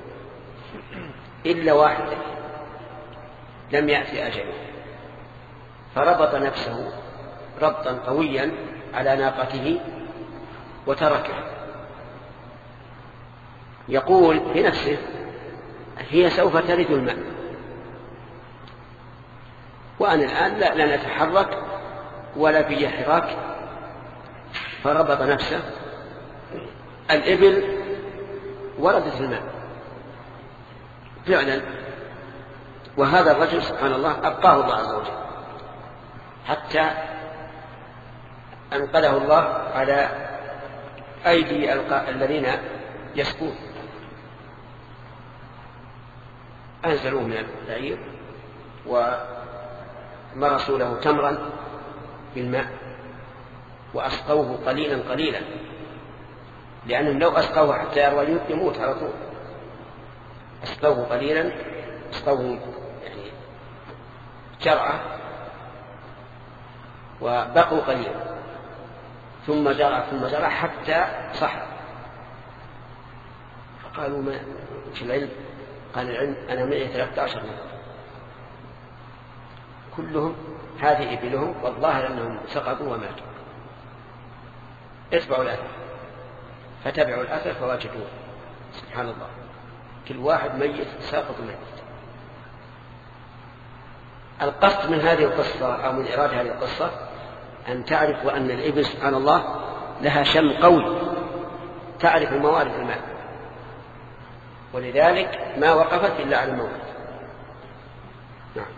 إلا واحد لم يأتي أجله، فربط نفسه ربطا قويا على ناقته وتركه، يقول في نفسه هي سوف ترد الماء وأنا الآن لا, لا نتحرك ولا في حراك. فربط نفسه، الإبل وردت الماء فعلا. وهذا الرجل سبحان الله أبقاه الله عز وجل حتى أنقذه الله على أيدي الذين يسقون، أنزلوه من البعير ومرسوا له تمرا بالماء وأسقوه قليلا قليلا، لأنهم لو أسقوه حتى يروى يموت على طول. أسقوه قليلا، أسقوه يعني جرعة، وبقوا قليلا، ثم جرع ثم جرع حتى صح. فقالوا ما في العلم؟ قال العلم أنا معي ثلاثة عشر نفر كلهم هذه إبلهم، والظاهر أنهم سقطوا وماتوا. اتبعوا الأثر، فتبعوا الأثر فواجدوه. سبحان الله، كل واحد ميت ساقط ميت. القصد من هذه القصة أو من إرادة هذه القصة أن تعرف أن الإبل سبحان الله لها شم قوي، تعرف الموارد الماء، ولذلك ما وقفت إلا على الموت. نعم.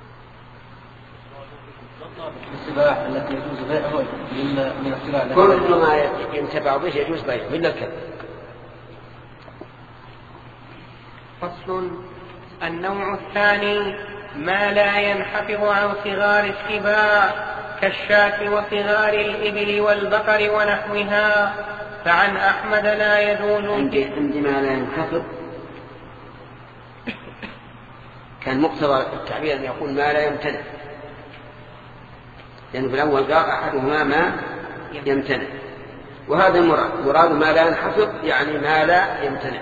السباع التي يجوز بيعها من السباع كل ما ينتفع به يجوز بيعه إلا الكلب. فصل. النوع الثاني ما لا ينحفظ عن صغار السباع كالشاة وصغار الإبل والبقر ونحوها. فعن أحمد لا يجوز. عندي ما لا ينحفظ كان مقتضى التعبير أن يقول ما لا يمتنع، لأنه في الأول قال أحدهما ما يمتنع، وهذا المراد. مراد ما لا ينحفظ يعني ما لا يمتنع.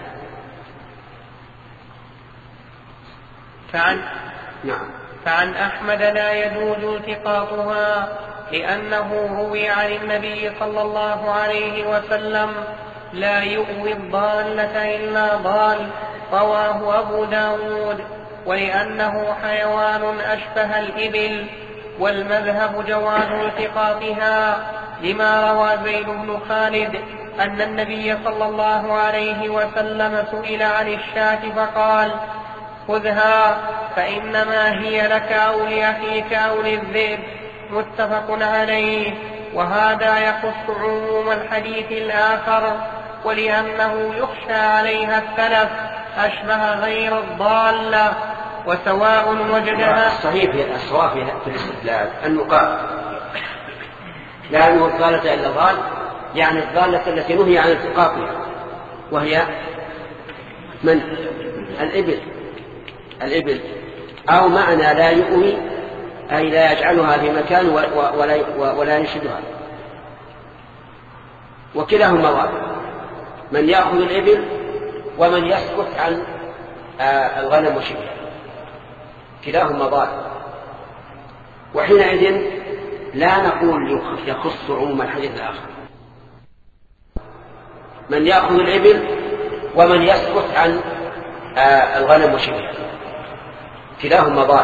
فعن نعم. فعن أحمد لا يجوز التقاطها لأنه روي عن النبي صلى الله عليه وسلم لا يؤوي الضالة إلا ضال، رواه أبو داود، ولأنه حيوان أشبه الإبل، والمذهب جواز التقاطها لما روى زيد بن خالد أن النبي صلى الله عليه وسلم سئل عن الشاة فقال خذها فإنما هي لك أو لأخيك أو للذئب. متفق عليه. وهذا يخص عموم الحديث الآخر، ولأنه يخشى عليها التلف أشبه غير الضالة. وسواء وجدها الصحيح في الصواب في الاستدلال النقاط لا أنه الضالة إلا ضال، يعني الضالة التي نهي عن التقاطها، وهي من الإبل الإبل أو معنى لا يؤوي، أي لا يجعلها في مكان ولا, ولا ينشدها. وكلاهما ضال، من يأخذ الإبل ومن يسكت عن الغنم وشبهه، كلاهما ضال. وحينئذ لا نقول يخص عموم الحديث الآخر، من يأخذ الإبل ومن يسكت عن الغنم وشبهه، كلاهما ضال.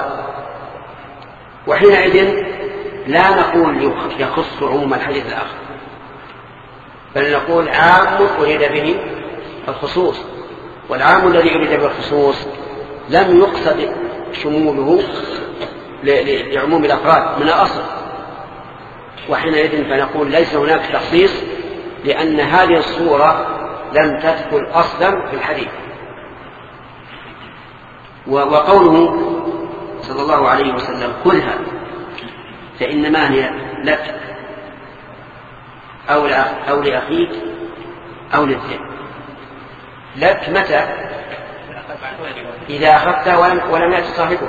وحينئذ لا نقول يخص عموم الحديث الآخر، بل نقول عام أريد به الخصوص، والعام الذي أريد به الخصوص لم يقصد شموله لعموم الأفراد من الأصل. وحينئذ فنقول ليس هناك تخصيص، لأن هذه الصورة لم تدخل أصلا في الحديث. وقوله صلى الله عليه وسلم خذها فإنما هي لك أو, أو لأخيك أو للذئب. لك متى؟ إذا أخذتها ولم, ولم يأتي صاحبها.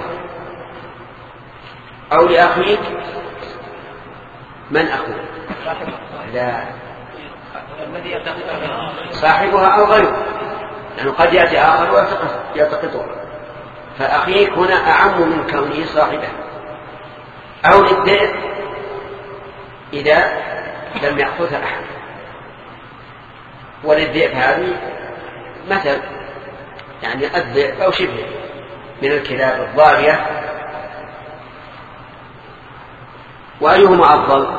أو لأخيك من أخوه؟ لا، صاحبها أو غيره، لأنه قد يأتي آخر ويلتقطها. فأخيك هنا أعم من كونه صاحبه. أو للذئب إذا لم يأخذها أحد. وللذئب هذه مثل، يعني الذئب أو شبه من الكلاب الضارية. وأيهما أفضل؟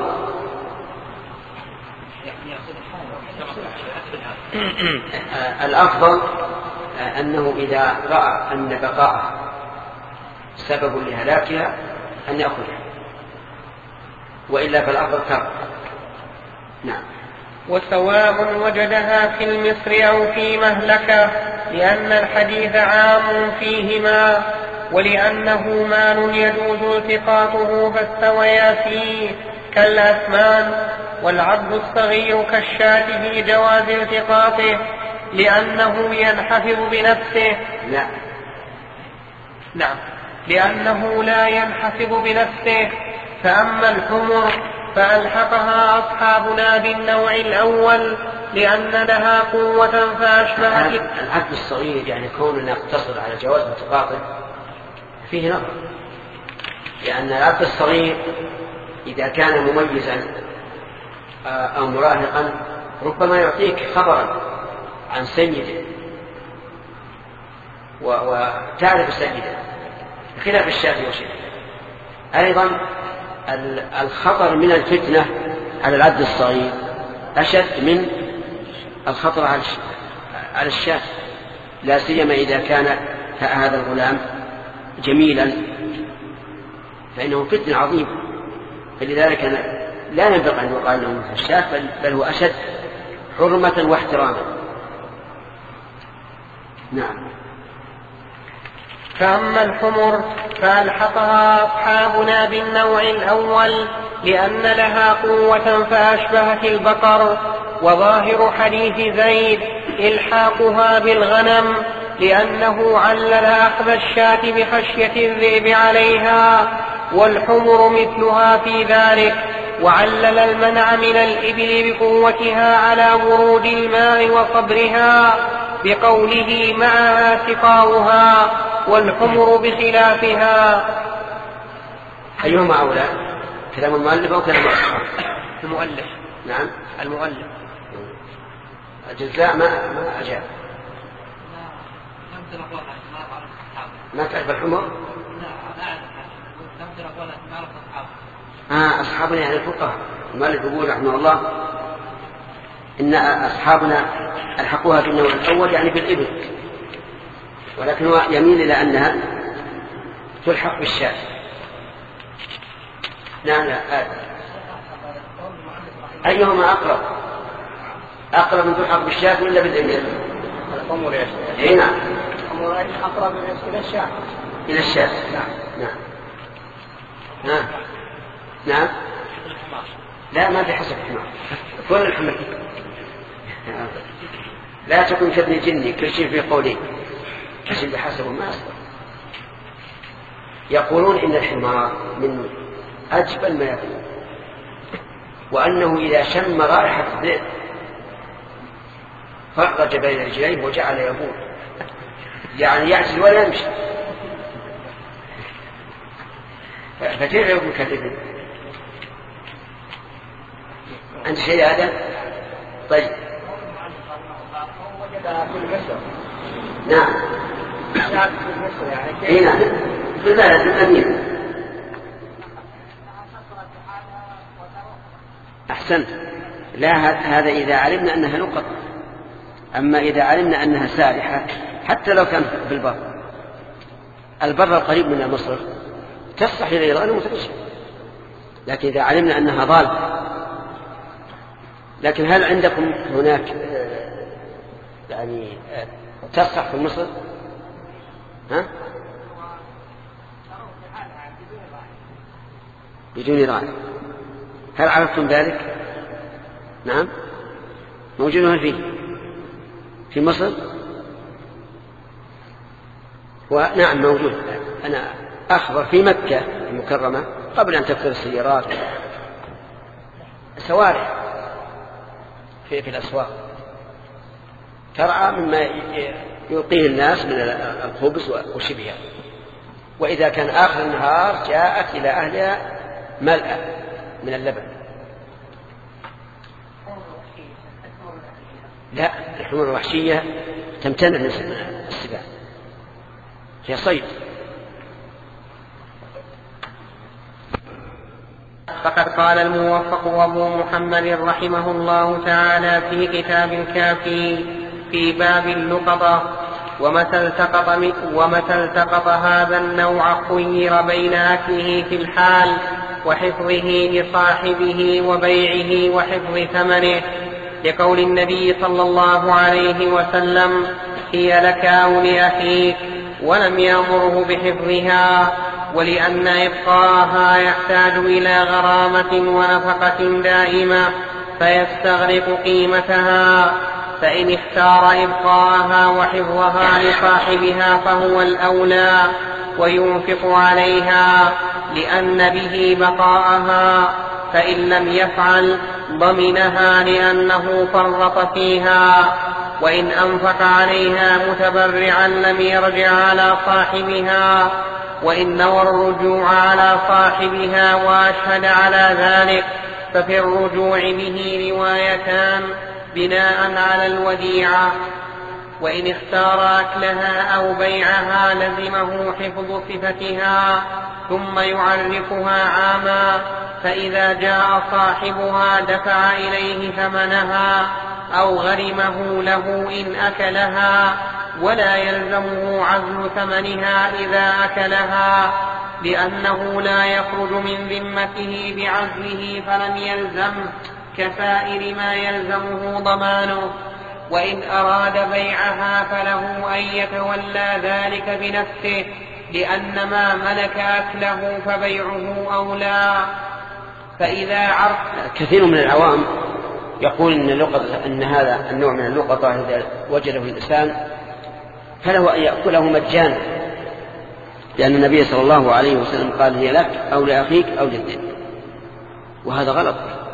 الأفضل أنه إذا رأى أن بقاءها سبب لهلاكها أن يأخذها، وإلا فالأفضل ترك. نعم. وسواء وجدها في المصر أو في مهلكة، لأن الحديث عام فيهما، ولأنه مال يجوز التقاطه فاستويا فيه كالأثمان. والعبد الصغير كالشاة في جواز التقاطه لأنه ينحفظ بنفسه. لا نعم لأنه لا ينحفظ بنفسه. فأما الحمر فألحقها أصحابنا بالنوع الأول لأن لها قوة فأشبه. العبد الصغير يعني كوننا نقتصر على جواز التقاطه فيه نظر، لأن العبد الصغير إذا كان مميزا أو مراهقا ربما يعطيك خبرا عن سيده وتعرف سيده، خلاف الشافعي وشيخ. أيضا الخطر من الفتنة على العبد الصغير أشد من الخطر على الشاة، لا سيما إذا كان هذا الغلام جميلا فإنه فتنة عظيمة. فلذلك لا ينبغي أن يقال له مثل الشاة، بل هو أشد حرمة واحتراما. نعم. فأما الحمر فألحقها أصحابنا بالنوع الأول لأن لها قوة فأشبهت البقر. وظاهر حديث زيد إلحاقها بالغنم لأنه علل أخذ الشاة بخشية الذئب عليها، والحمر مثلها في ذلك. وعلل المنع من الإبل بقوتها على ورود الماء وصبرها بقوله معها سقاؤها، والحمر بخلافها. أيهما أولى، كلام المؤلف أو كلام الأصحاب؟ المؤلف. نعم المؤلف. الجزاء ما ما أجاب. ما تعرف الحمر؟ آه أصحابنا يعني الفقهاء. المؤلف يقول رحمه الله إن أصحابنا ألحقوها في النوع الأول يعني بالإبل، ولكن هو يميل إلى أنها تلحق بالشاة. نعم لا أيهما أقرب؟ أقرب من تلحق بالشاة ولا بالإبل؟ الأمور يا شيخ. إيه نعم. الأمور أقرب إلى الشاة. إلى الشاة. نعم. نعم. نعم. نعم. لا ما بحسب الحمار. كل الحمار. لا تكن كابن جني كل شيء في قوله كشف بحسب ما أصدر. يقولون إن الحمار من أجبل ما يكون، وأنه إذا شم رائحة الذئب فرج بين رجليه وجعل يبول، يعني يعزل ولا يمشي. فكيف يكون كالإبل؟ أنت شيء هذا؟ طيب نعم. اي نعم في البلد في المدينة. أحسنت. لا هذا إذا علمنا أنها نقط، أما إذا علمنا أنها سالحة حتى لو كانت بالبر، البر القريب من مصر تصح إلى إيران وترجع، لكن إذا علمنا أنها ضالة. لكن هل عندكم هناك يعني تصح في مصر؟ ها؟ بدون راعي. هل عرفتم ذلك؟ نعم موجود فيه في مصر. ونعم موجود. أنا أخبر في مكة المكرمة قبل أن تكثر السيارات سوارع في في الأسواق ترعى مما يلقيه الناس من الخبز وشبهه، وإذا كان آخر النهار جاءت إلى أهلها ملأة من اللبن. لا الحمر الوحشية تمتنع من السباع، هي صيد. فقد قال الموفق أبو محمد رحمه الله تعالى في كتاب الكافي في باب اللقطة: ومتى التقط, ومتى التقط هذا النوع خير بين أكله في الحال وحفظه لصاحبه وبيعه وحفظ ثمنه، لقول النبي صلى الله عليه وسلم: هي لك أو لأخيك، ولم يأمره بحفظها، ولأن إبقاءها يحتاج إلى غرامة ونفقة دائمة فيستغرق قيمتها، فإن اختار إبقاءها وحفظها لصاحبها فهو الأولى وينفق عليها لأن به بقاءها، فإن لم يفعل ضمنها لأنه فرط فيها، وإن أنفق عليها متبرعا لم يرجع على صاحبها، وإن نوى الرجوع على صاحبها وأشهد على ذلك ففي الرجوع به روايتان بناء على الوديعة. وإن اختار أكلها أو بيعها لزمه حفظ صفتها ثم يعرفها عاما، فإذا جاء صاحبها دفع إليه ثمنها أو غرمه له إن أكلها، ولا يلزمه عزل ثمنها إذا أكلها، لأنه لا يخرج من ذمته بعزله فلم يلزمه كسائر ما يلزمه ضمانه. وإن أراد بيعها فله أن يتولى ذلك بنفسه، لأن ما ملك أكله فبيعه أولى. فإذا عرف كثير من العوام يقول إن, اللقطة إن هذا النوع من اللقطة إذا وجده الإنسان فله أن يأكله مجانا، لأن النبي صلى الله عليه وسلم قال: هي لك أو لأخيك أو للذئب. وهذا غلط،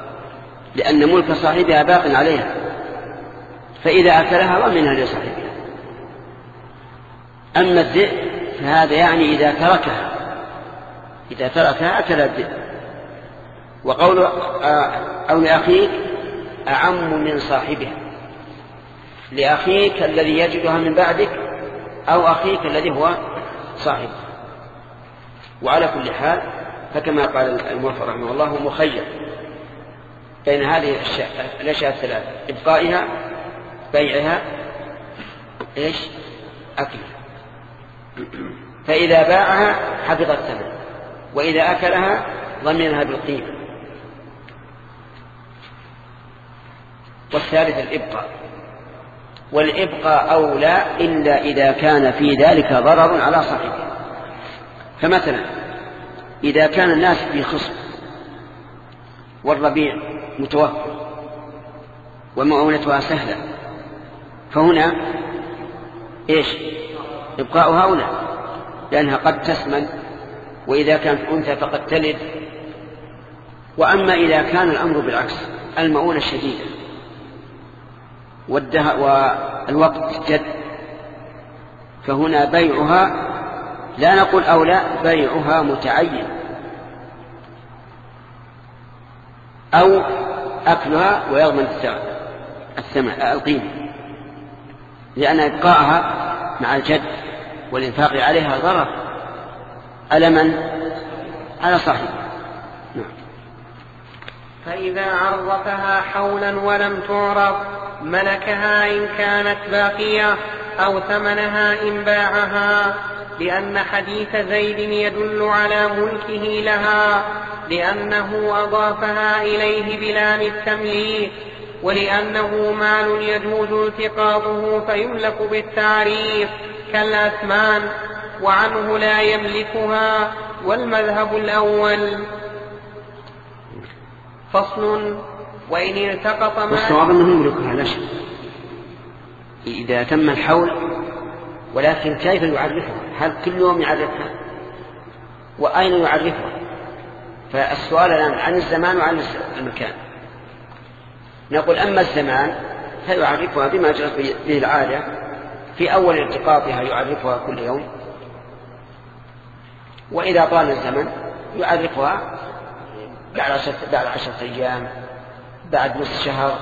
لأن ملك صاحبها باق عليها، فإذا أكلها ضمنها لصاحبها. أما الذئب فهذا يعني إذا تركها إذا تركها أكل الذئب. وقوله أو لأخيك أعم من صاحبها، لأخيك الذي يجدها من بعدك أو أخيك الذي هو صاحبه. وعلى كل حال فكما قال الموفق رحمه الله مخير، بين هذه الأشياء الثلاثة: إبقائها، بيعها، إيش؟ أكلها. فإذا باعها حفظ الثمن، وإذا أكلها ضمنها بالقيمة. والثالث الإبقاء، والإبقاء أولى إلا إذا كان في ذلك ضرر على صاحبه. فمثلا إذا كان الناس في خصم والربيع متوفر ومعونتها سهلة، فهنا إيش؟ إبقاؤها أولى، لأنها قد تسمن، وإذا كانت أنثى فقد تلد. وأما إذا كان الأمر بالعكس، المعونة شديدة والوقت جد، فهنا بيعها لا نقول أولى، بيعها متعين، أو أكلها ويضمن الثمن القيمة، لأن إبقاءها مع الجد والإنفاق عليها ضرر على من؟ على صاحبه. نعم. فإذا عرفها حولا ولم تعرف ملكها إن كانت باقية، أو ثمنها إن باعها، لأن حديث زيد يدل على ملكه لها، لأنه أضافها إليه بلام التمليك، ولأنه مال يجوز التقاطه فيملك بالتعريف كالأثمان، وعنه لا يملكها، والمذهب الأول. فصل: وإن التقط مال. والصواب أنه يملكها لا شك إذا تم الحول، ولكن كيف يعرفها؟ هل كل يوم يعرفها؟ وأين يعرفها؟ فالسؤال الآن عن الزمان وعن المكان. نقول أما الزمان فيعرفها بما جرت به العادة، في أول التقاطها يعرفها كل يوم، وإذا طال الزمن يعرفها بعد عشرة, بعد عشرة أيام، بعد نصف شهر،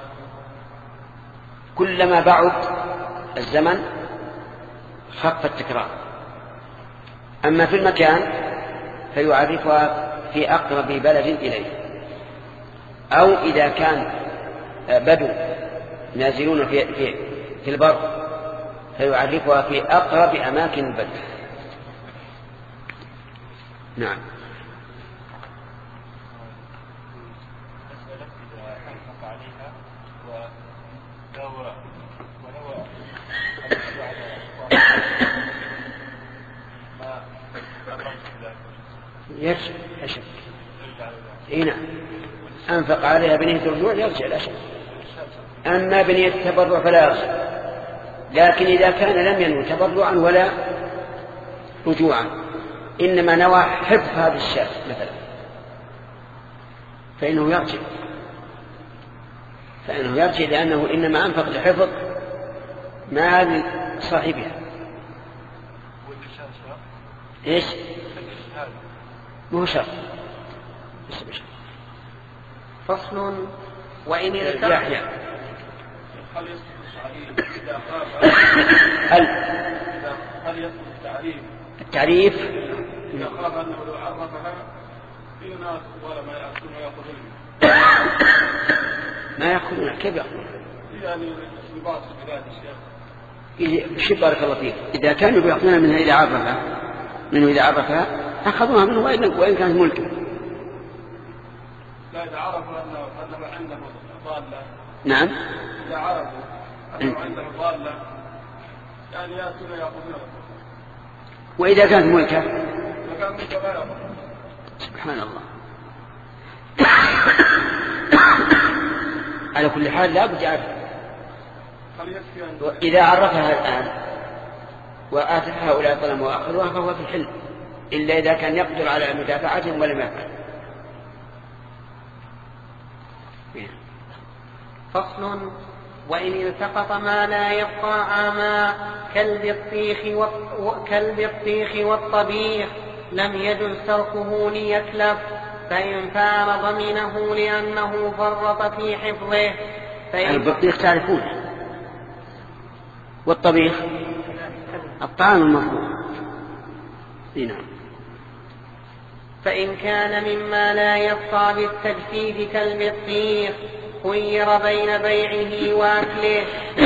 كلما بعد الزمن خف التكرار. أما في المكان فيعرفها في أقرب بلد إليه، أو إذا كان بدو نازلون في, في, في البر فيعرفها في أقرب أماكن البلد. نعم. يرجع لا شك. هنا أنفق عليها بنية الرجوع يرجع لا شك. أما بنية التبرع فلا يرجع، لكن إذا كان لم ينوي تبرعا ولا رجوعا، إنما نوى حفظ هذه الشاة مثلا، فإنه يرجع فإنه يرجع لأنه إنما أنفق لحفظ مال صاحبها. إيش؟ مو شرط. فصل: وإن يحيى هل يسقط التعريف إذا خاف هل هل يسقط التعريف التعريف إذا خاف أنه لو عرفها في ناس ولا ما يأكلون ويأخذون ما يأخذون؟ كيف يأخذون؟ يعني إصابات في بلاد الشيخ. شو بارك الله فيك، إذا كانوا يأخذون منها إذا عرفها منه إذا عرفها أخذوها منه وإن كانت ملكا. لا إذا عرفوا أنه أنه عنده ضالة. نعم. إذا عرفوا أنه عنده ضالة يعني يأتون يأخذونها. وإذا كانت ملكا فكان ملكا ما يأخذ. سبحان الله. على كل حال لا بد يعرف. إذا عرفها الآن وآتت هؤلاء الظلم وأخذوها فهو في الحل، إلا إذا كان يقدر على مدافعتهم ولم يفعل. فصل: وإن التقط ما لا يبقى عاما كالبطيخ كالبطيخ والطبيخ لم يجز تركه ليتلف، فإن فعل ضمنه لأنه فرط في حفظه. البطيخ تعرفونه، والطبيخ الطعام المفروض. نعم. فإن كان مما لا يبقى بالتجفيف كالبطيخ خير بين بيعه وأكله،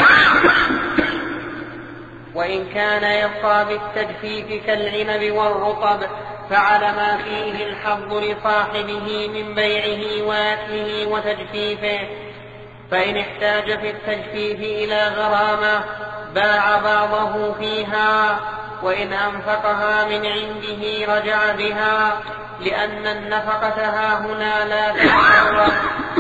وإن كان يبقى بالتجفيف كالعنب والرطب فعل ما فيه الحظ لصاحبه من بيعه وأكله وتجفيفه. فإن احتاج في التجفيف إلى غرامة باع بعضه فيها، وإن أنفقها من عنده رجع بها، لأن النفقة هاهنا لا تتكرر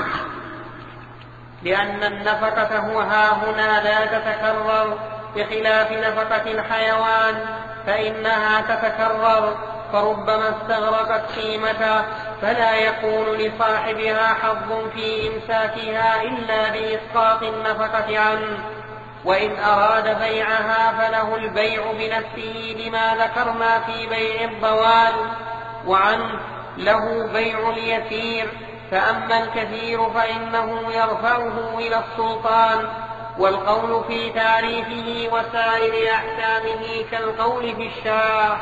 لأن النفقة هاهنا لا تتكرر بخلاف نفقة الحيوان فإنها تتكرر، فربما استغرقت قيمته فلا يكون لصاحبها حظ في إمساكها إلا بإسقاط النفقة عنه. وإن أراد بيعها فله البيع بنفسه لما ذكرنا في بيع الضوال، وعنه له بيع اليسير. فأما الكثير فإنه يرفعه إلى السلطان، والقول في تعريفه وسائر أحكامه كالقول في الشاه.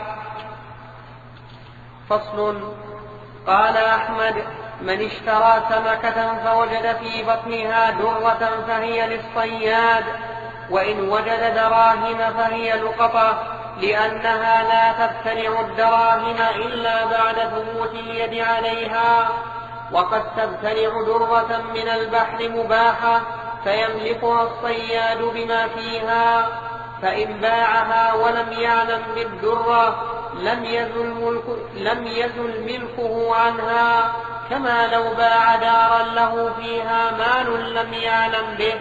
فصل. قال أحمد: من اشترى سمكة فوجد في بطنها درة فهي للصياد، وإن وجد دراهم فهي لقطة، لأنها لا تبتلع الدراهم إلا بعد ثبوت اليد عليها، وقد تبتلع درة من البحر مباحة فيملكها الصياد بما فيها، فإن باعها ولم يعلم بالدرة لم يزل, ملك لم يزل ملكه عنها، كما لو باع دارا له فيها مال لم يعلم به.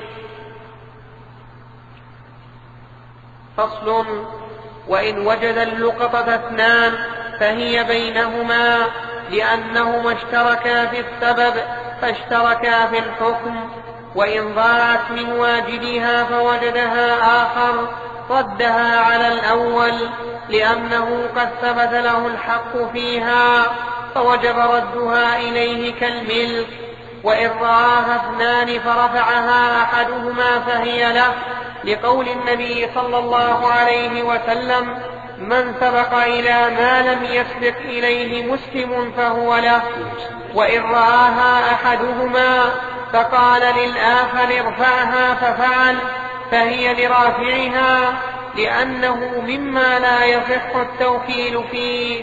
فصل. وإن وجد اللقطة اثنان فهي بينهما، لأنهما اشتركا في السبب فاشتركا في الحكم. وإن ضاعت من واجدها فوجدها آخر ردها على الأول، لأنه قد ثبت له الحق فيها فوجب ردها إليه كالملك. وإن رآها اثنان فرفعها أحدهما فهي له، لقول النبي صلى الله عليه وسلم: من سبق إلى ما لم يسبق إليه مسلم فهو له. وإن رآها أحدهما فقال للآخر ارفعها ففعل فهي لرافعها، لأنه مما لا يصح التوكيل فيه.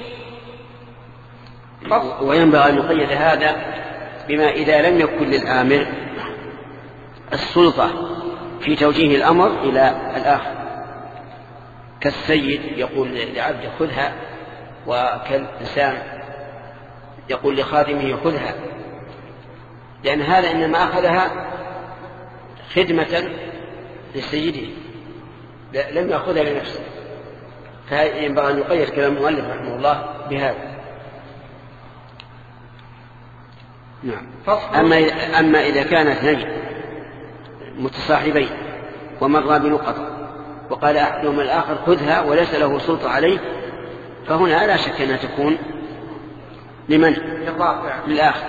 وينبغي أن يقيد هذا بما إذا لم يكن للآمر السلطة في توجيه الأمر إلى الآخر، كالسيد يقول لعبده خذها، وكالإنسان يقول لخادمه خذها، لأن هذا إنما أخذها خدمة لسيده لم يأخذها لنفسه. فينبغي أن يقيد كلام المؤلف رحمه الله بهذا. نعم. أما, أما إذا كان اثنين متصاحبين ومر بلقطة وقال أحدهما الآخر خذها وليس له سلطة عليه، فهنا لا شك أنها تكون لمن؟ للآخر.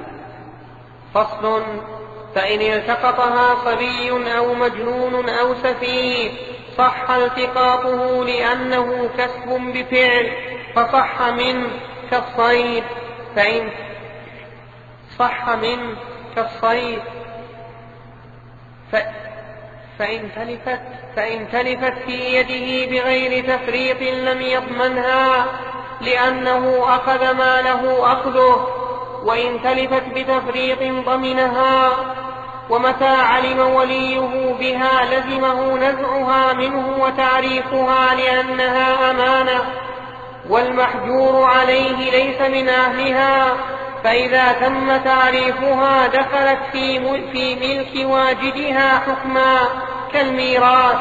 فصل. فإن التقطها صبي أو مجنون أو سفيه صح التقاطه لأنه كسب بفعل فصح منه كالصيد. فإن صح منه كالصيد ف... فإن تلفت فإن تلفت في يده بغير تفريط لم يضمنها، لأنه أخذ ما له أخذه، وإن تلفت بتفريط ضمنها. ومتى علم وليه بها لزمه نزعها منه وتعريفها لأنها أمانة، والمحجور عليه ليس من أهلها، فإذا تم تعريفها دخلت في ملك واجدها حكما كالميراث.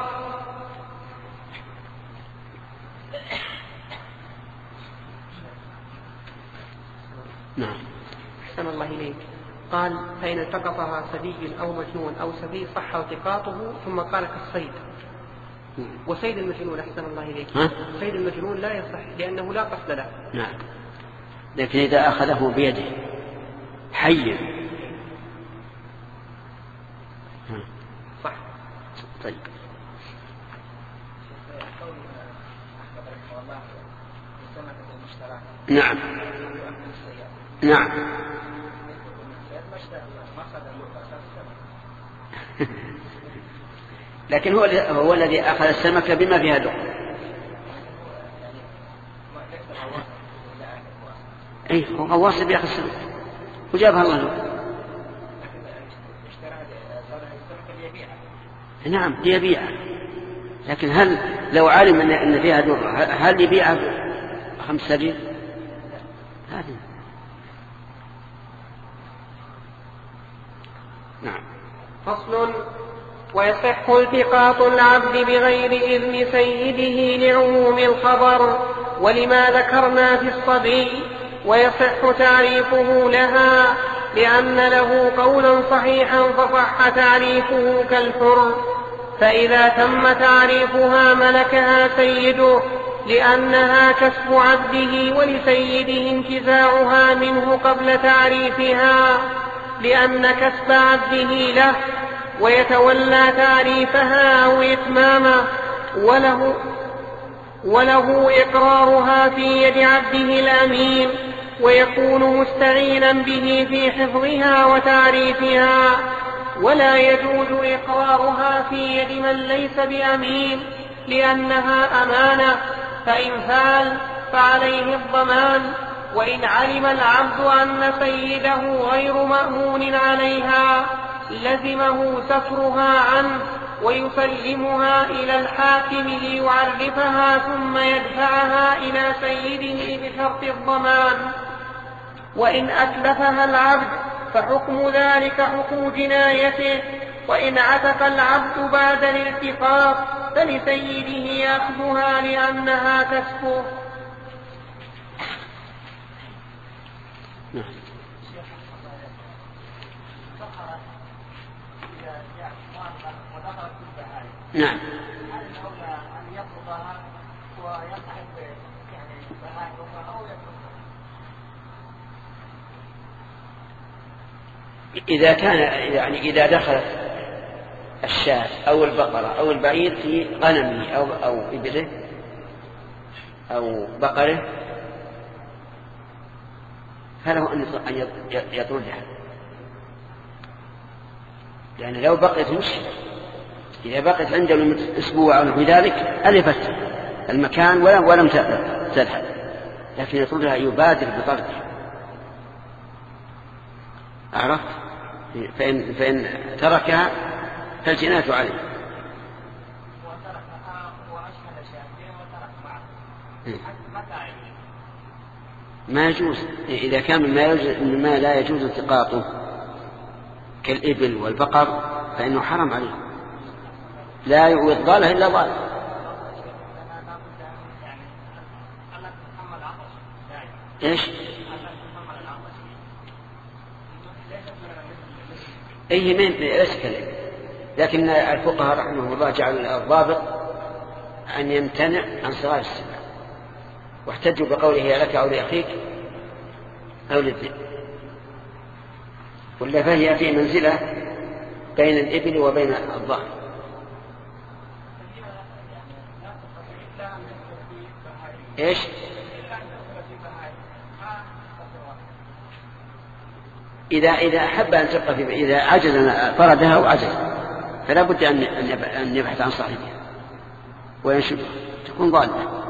نعم. أحسن الله إليك. قال: فإن التقطها صبي أو مجنون أو سفيه صح التقاطه، ثم قال كالصيد. وصيد المجنون أحسن الله إليك، صيد المجنون لا يصح لأنه لا قصد له. نعم. لكن إذا أخذه بيده حيا صح. طيب. نعم نعم لكن هو هو الذي أخذ السمكة بما فيها لقمة. أي هو غواص بيأخذ السمكة وجابها الله له. نعم ليبيعها، لكن هل لو علم أن أن فيها درة هل يبيعها خمس سبيل؟ هذه نعم. فصل: ويصح التقاط العبد بغير إذن سيده لعموم الخبر ولما ذكرنا في الصبي، ويصح تعريفه لها لأن له قولا صحيحا فصح تعريفه كالحر، فإذا تم تعريفها ملكها سيده لأنها كسب عبده ولسيده انتزاعها منه قبل تعريفها لأن كسب عبده له، ويتولى تعريفها أو إتمامه وله, وله إقرارها في يد عبده الأمين، ويكون مستعينا به في حفظها وتعريفها، ولا يجوز إقرارها في يد من ليس بأمين لأنها أمانة، فإن فعل فعليه الضمان. وإن علم العبد أن سيده غير مأمون عليها لزمه سفرها عنه ويسلمها إلى الحاكم ليعرفها ثم يدفعها إلى سيده بشرط الضمان. وإن أتلفها العبد فحكم ذلك حكم جنايته، وإن عتق العبد بعد الالتقاط فلسيده أخذها لأنها كسبه. نعم. إذا كان يعني إذا دخلت الشاة أو البقرة أو البعير في غنمه أو أو إبله أو بقره فله أن يطردها، لأن لو بقيت مشكلة. إذا بقيت عنده لمدة أسبوع أو نحو ذلك ألفت المكان ولم ولم تذهب، لكن يطردها يبادر بطردها. عرفت؟ فإن, فإن تركها فالجناية عليه. ما يجوز إذا كان مما, مما لا يجوز التقاطه كالإبل والبقر فإنه حرام عليه، لا يعوض ضاله إلا ضاله. إيش؟ أي من ليس كلام، لكن الفقهاء رحمه الله جعل الضابط أن يمتنع عن صغار السبع، واحتجوا بقوله لك أو لأخيك أو للذئب، ولا فهي في منزلة بين الإبل وبين الضأن. إيش؟ إذا إذا أحب أن تبقى في إذا عجز طردها وعجز فلا بد أن أن يبحث عن صاحبها وينشبها تكون ضالة.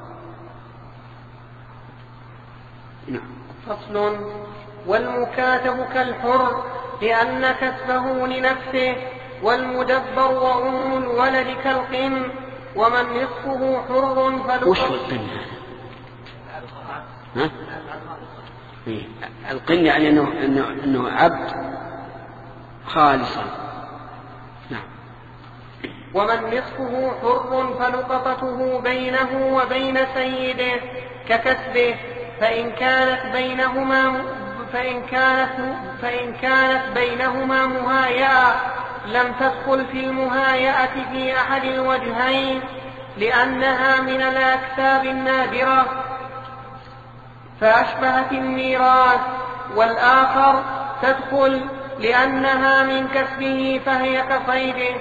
نعم. فصل: والمكاتب كالحر لأن كسبه لنفسه، والمدبر وأم الولد كالقن، ومن نصفه حر فلو. وش القن؟ ها؟ القن يعني أنه, إنه, إنه عبد خالصا. نعم. ومن نصفه حر فلقطته بينه وبين سيده ككسبه، فإن كانت بينهما فإن كانت فإن كانت بينهما مهايئة لم تدخل في المهايئة في أحد الوجهين لأنها من الأكساب النادرة فأشبهت الميراث، والآخر تدخل لأنها من كسبه فهي كصيده.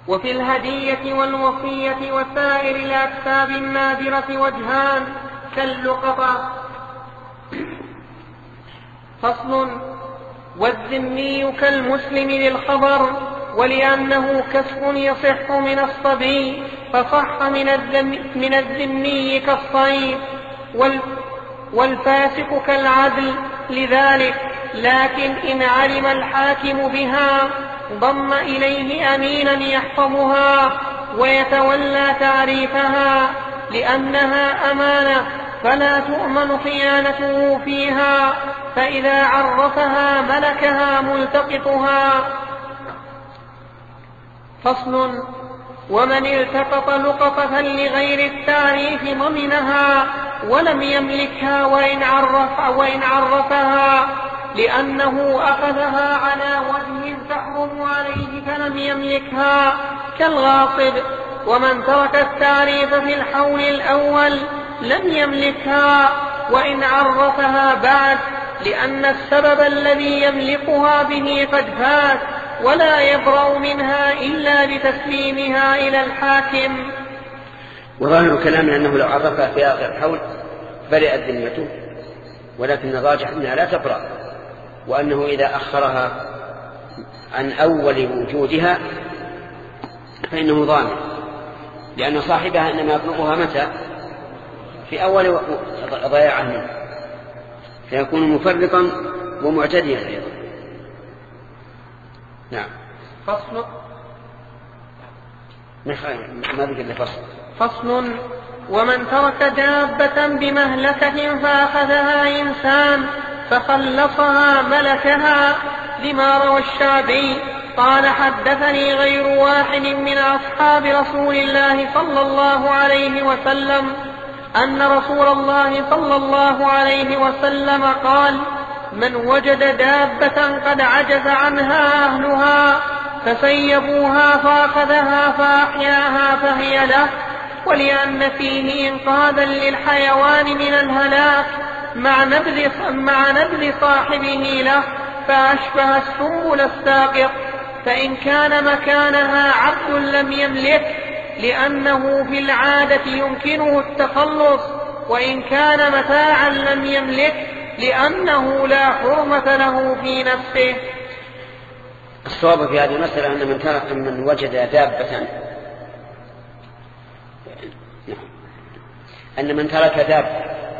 وفي الهدية والوصية وسائر الأكتاب النادرة وجهان كاللقطة. فصل. والذمي كالمسلم للخبر، ولأنه كسب يصح من الصبي فصح من, الذم من الذمي كالصيد، والفاسق كالعدل لذلك، لكن إن علم الحاكم بها ضم إليه أمينا يحفظها ويتولى تعريفها، لأنها أمانة فلا تؤمن خيانته فيها، فإذا عرفها ملكها ملتقطها. فصل. ومن التقط لقطة لغير التعريف ضمنها ولم يملكها وإن, عرف وإن عرفها، لأنه أخذها على وجه تحرم عليه فلم يملكها كالغاصب. ومن ترك التعريف في الحول الأول لم يملكها وإن عرفها بعد، لأن السبب الذي يملكها به قد فات، ولا يبرأ منها إلا بتسليمها إلى الحاكم. وظاهر كلامنا أنه لو عرفها في آخر الحول برئت ذمته، ولكن الراجح أنها لا تبرأ، وأنه إذا أخرها عن أول وجودها فإنه ضامن، لأن صاحبها إنما يطلبها متى؟ في أول ضياع منه، فيكون مفرطا ومعتديا أيضا. نعم. فصل. ما ذكر إلا فصل. فصل. ومن ترك دابة بمهلكة فأخذها إنسان فخلصها ملكها، لما روى الشعبي قال حدثني غير واحد من أصحاب رسول الله صلى الله عليه وسلم أن رسول الله صلى الله عليه وسلم قال: من وجد دابة قد عجز عنها أهلها فسيبوها فأخذها فأحياها فهي له، ولأن فيه إنقاذا للحيوان من الهلاك مع نبذ, مع نبذ صاحبه له، فأشبه السنبل الساقط. فإن كان مكانها عبد لم يملك، لأنه في العادة يمكنه التخلص، وإن كان متاعا لم يملك، لأنه لا حرمة له في نفسه. الصواب في هذه المسألة أن من ترك من وجد دابة أن من ترك دابة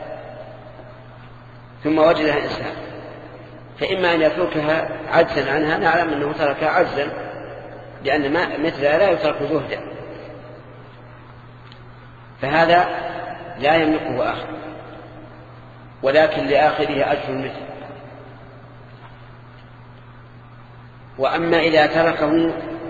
ثم وجدها إنسان، فإما أن يتركها عجزا عنها، نعلم أنه تركها عجزا، لأن ما مثلها لا يترك زهدا، فهذا لا يملكه آخر، ولكن لآخره أجر مثل. وأما إذا تركه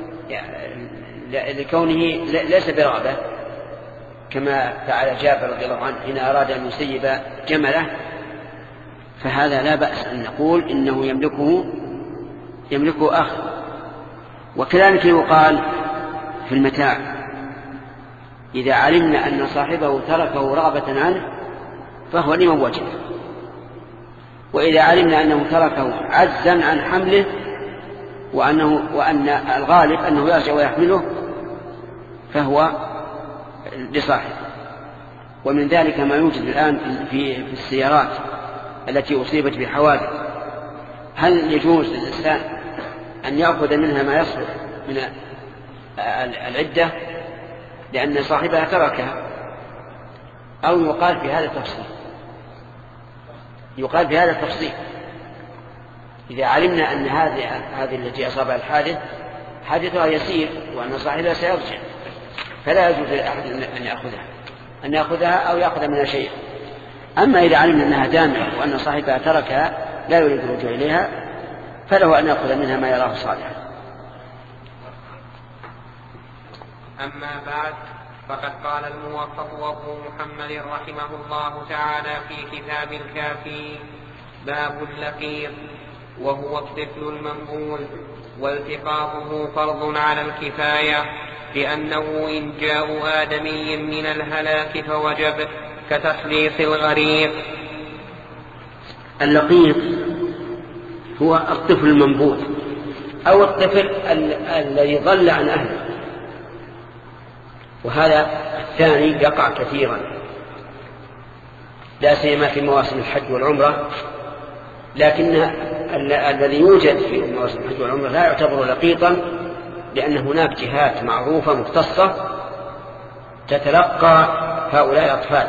لكونه ليس برغبة كما فعل جابر رضي الله عنه حين أراد أن يسيب جمله، فهذا لا بأس أن نقول إنه يملكه يملكه آخر. وكذلك يقال في المتاع: إذا علمنا أن صاحبه تركه رغبة عنه فهو لمن وجده، وإذا علمنا أنه تركه عجزا عن حمله وأنه وأن الغالب أنه يرجع ويحمله فهو لصاحبه. ومن ذلك ما يوجد الآن في في السيارات التي أصيبت بحوادث، هل يجوز للإنسان أن يأخذ منها ما يصلح من العدة لأن صاحبها تركها، أو يقال في هذا التفصيل يقال في هذا التفصيل إذا علمنا أن هذه هذه التي أصابها الحادث حادثها يسير وأن صاحبها سيرجع، فلا يجوز لأحد أن يأخذها أن يأخذها أو يأخذ منها شيء. أما إذا علمنا أنها دامة وأن صاحبها تركها لا يريد الرجوع إليها فله أن يأخذ منها ما يراه صالحا. أما بعد، فقد قال الموفق أبو محمد رحمه الله تعالى في كتاب الكافي: باب اللقيط، وهو الطفل المنبول، والتقاطه فرض على الكفاية، لأنه إن جاء آدمي من الهلاك فوجب، كتخليص الغريق. اللقيط هو الطفل المنبوذ أو الطفل الذي ضل عن أهله، وهذا الثاني يقع كثيرا لا سيما في مواسم الحج والعمرة، لكن الذي يوجد في مواسم الحج والعمرة لا يعتبر لقيطا، لأن هناك جهات معروفة مختصة تتلقى هؤلاء الأطفال.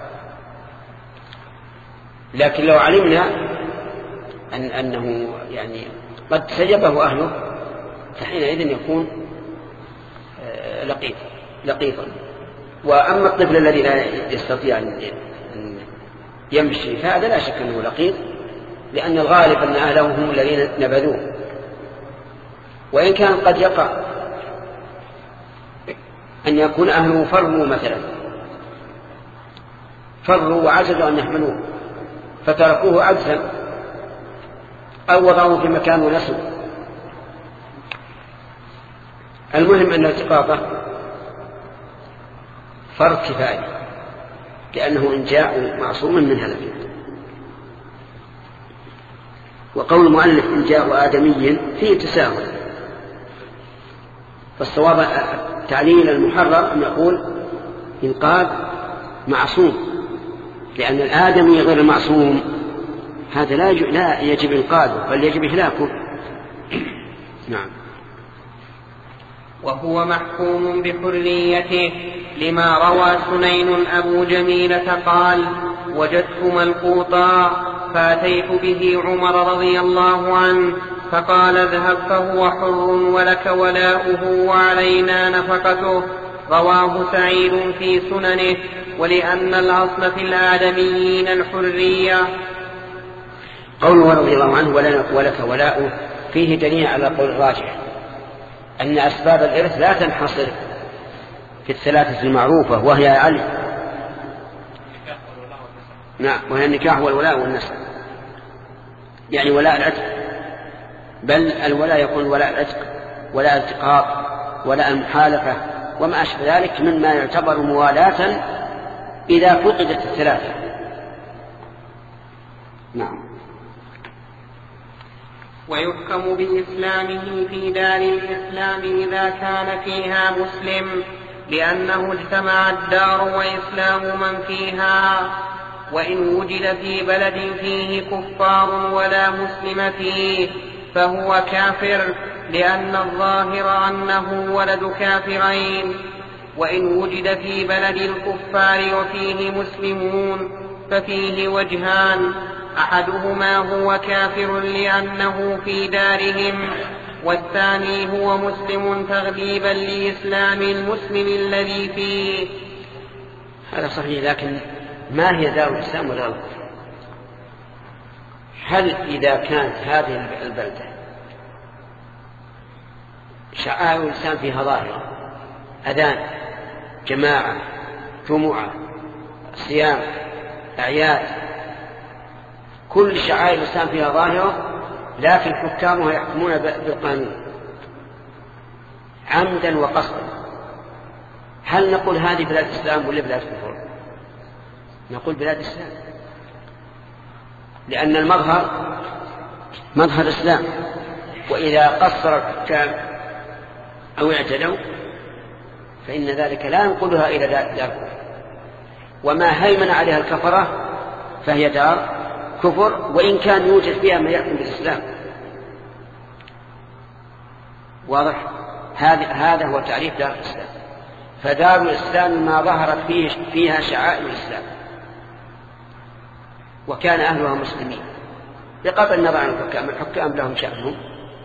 لكن لو علمنا أن أنه يعني قد سجبه أهله فحينئذ يكون لقيط لقيطا. وأما الطفل الذي لا يستطيع أن يمشي فهذا لا شك أنه لقيط، لأن الغالب أن أهله هم الذين نبذوه. وإن كان قد يقع أن يكون أهله فروا مثلا، فروا وعجزوا أن يحملوه فتركوه عجزا أو وضعوه في مكان ونسوا. المهم أن التقاطه فرض كفاية، لأنه إن جاء معصوم من هلك. وقول المؤلف إن جاء آدمي فيه تساهل، فالصواب التعليل المحرر أن يقول إنقاذ معصوم، لأن الآدمي غير المعصوم هذا لا يجب, لا يجب إنقاذه بل يجب إهلاكه. نعم. وهو محكوم بحريته، لما روى سنين أبو جميلة قال وجدت ملقوطا فأتيت به عمر رضي الله عنه فقال اذهب فهو حر ولك ولاؤه وعلينا نفقته. رواه سعيد في سننه. ولأن الأصل في الآدميين الحرية. قوله رضي الله عنه ولك ولاؤه فيه دليل على قول الراجح أن أسباب الإرث لا تنحصر في الثلاثة المعروفة، وهي علي نعم وهي النكاح والولاء والنسب، يعني ولاء العتق، بل الولاء يكون ولاء العتق ولاء الالتقاط ولاء المحالفة وما أشبه ذلك مما يعتبر موالاة إذا فقدت الثلاثة. نعم. ويحكم بإسلامه في دار الإسلام إذا كان فيها مسلم، لأنه اجتمع الدار وإسلام من فيها. وإن وجد في بلد فيه كفار ولا مسلم فيه فهو كافر، لأن الظاهر أنه ولد كافرين. وإن وجد في بلد الكفار وفيه مسلمون ففيه وجهان، أحدهما هو كافر لأنه في دارهم، والثاني هو مسلم تغليبا لإسلام المسلم الذي فيه. هذا صحيح، لكن ما هي دار الإسلام ودار الكفر؟ هل إذا كانت هذه البلدة شعائر الإسلام فيها ظاهرة، أذان، جماعة، جمعة، صيام، أعياد، كل شعائر الإسلام فيها ظاهرة، لكن حكامها يحكمون بالقانون عمدا وقصدا، هل نقول هذه بلاد الإسلام ولا بلاد كفر؟ نقول بلاد الإسلام، لأن المظهر مظهر الإسلام. وإذا قصر الحكام أو اعتدوا فإن ذلك لا ينقلها إلى دار كفر، وما هيمن عليها الكفرة فهي دار كفر، وإن كان يوجد فيها ما يحكم بالإسلام. واضح؟ هذا هو تعريف دار الإسلام. فدار الإسلام ما ظهرت فيه فيها شعائر الإسلام وكان أهلها مسلمين، بقطع النظر عن الحكام، الحكام لهم شأنهم.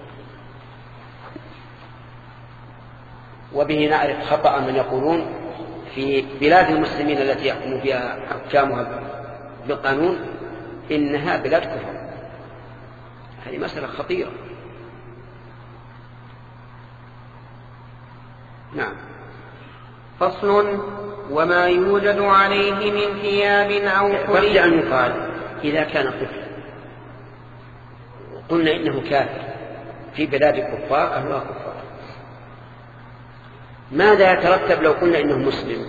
وبه نعرف خطأ من يقولون في بلاد المسلمين التي يحكم فيها حكامها بالقانون إنها بلاد كفر. هذه مسألة خطيرة. نعم. فصل. وما يوجد عليه من ثياب أو حلي. رجع أن يقال إذا كان طفلا قلنا إنه كافر في بلاد الكفار أهلها كفار، ماذا يترتب لو قلنا إنه مسلم؟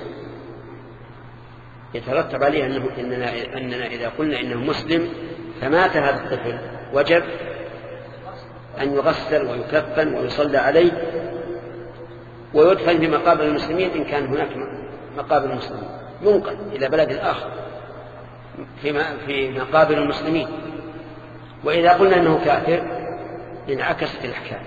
يترتب عليه أنه إننا, أننا إذا قلنا إنه مسلم فمات هذا الطفل وجب أن يغسل ويكفن ويصلى عليه ويدفن في مقابر المسلمين إن كان هناك مقابر المسلمين، ينقل إلى بلد آخر في مقابر المسلمين. وإذا قلنا أنه كافر انعكست الأحكام.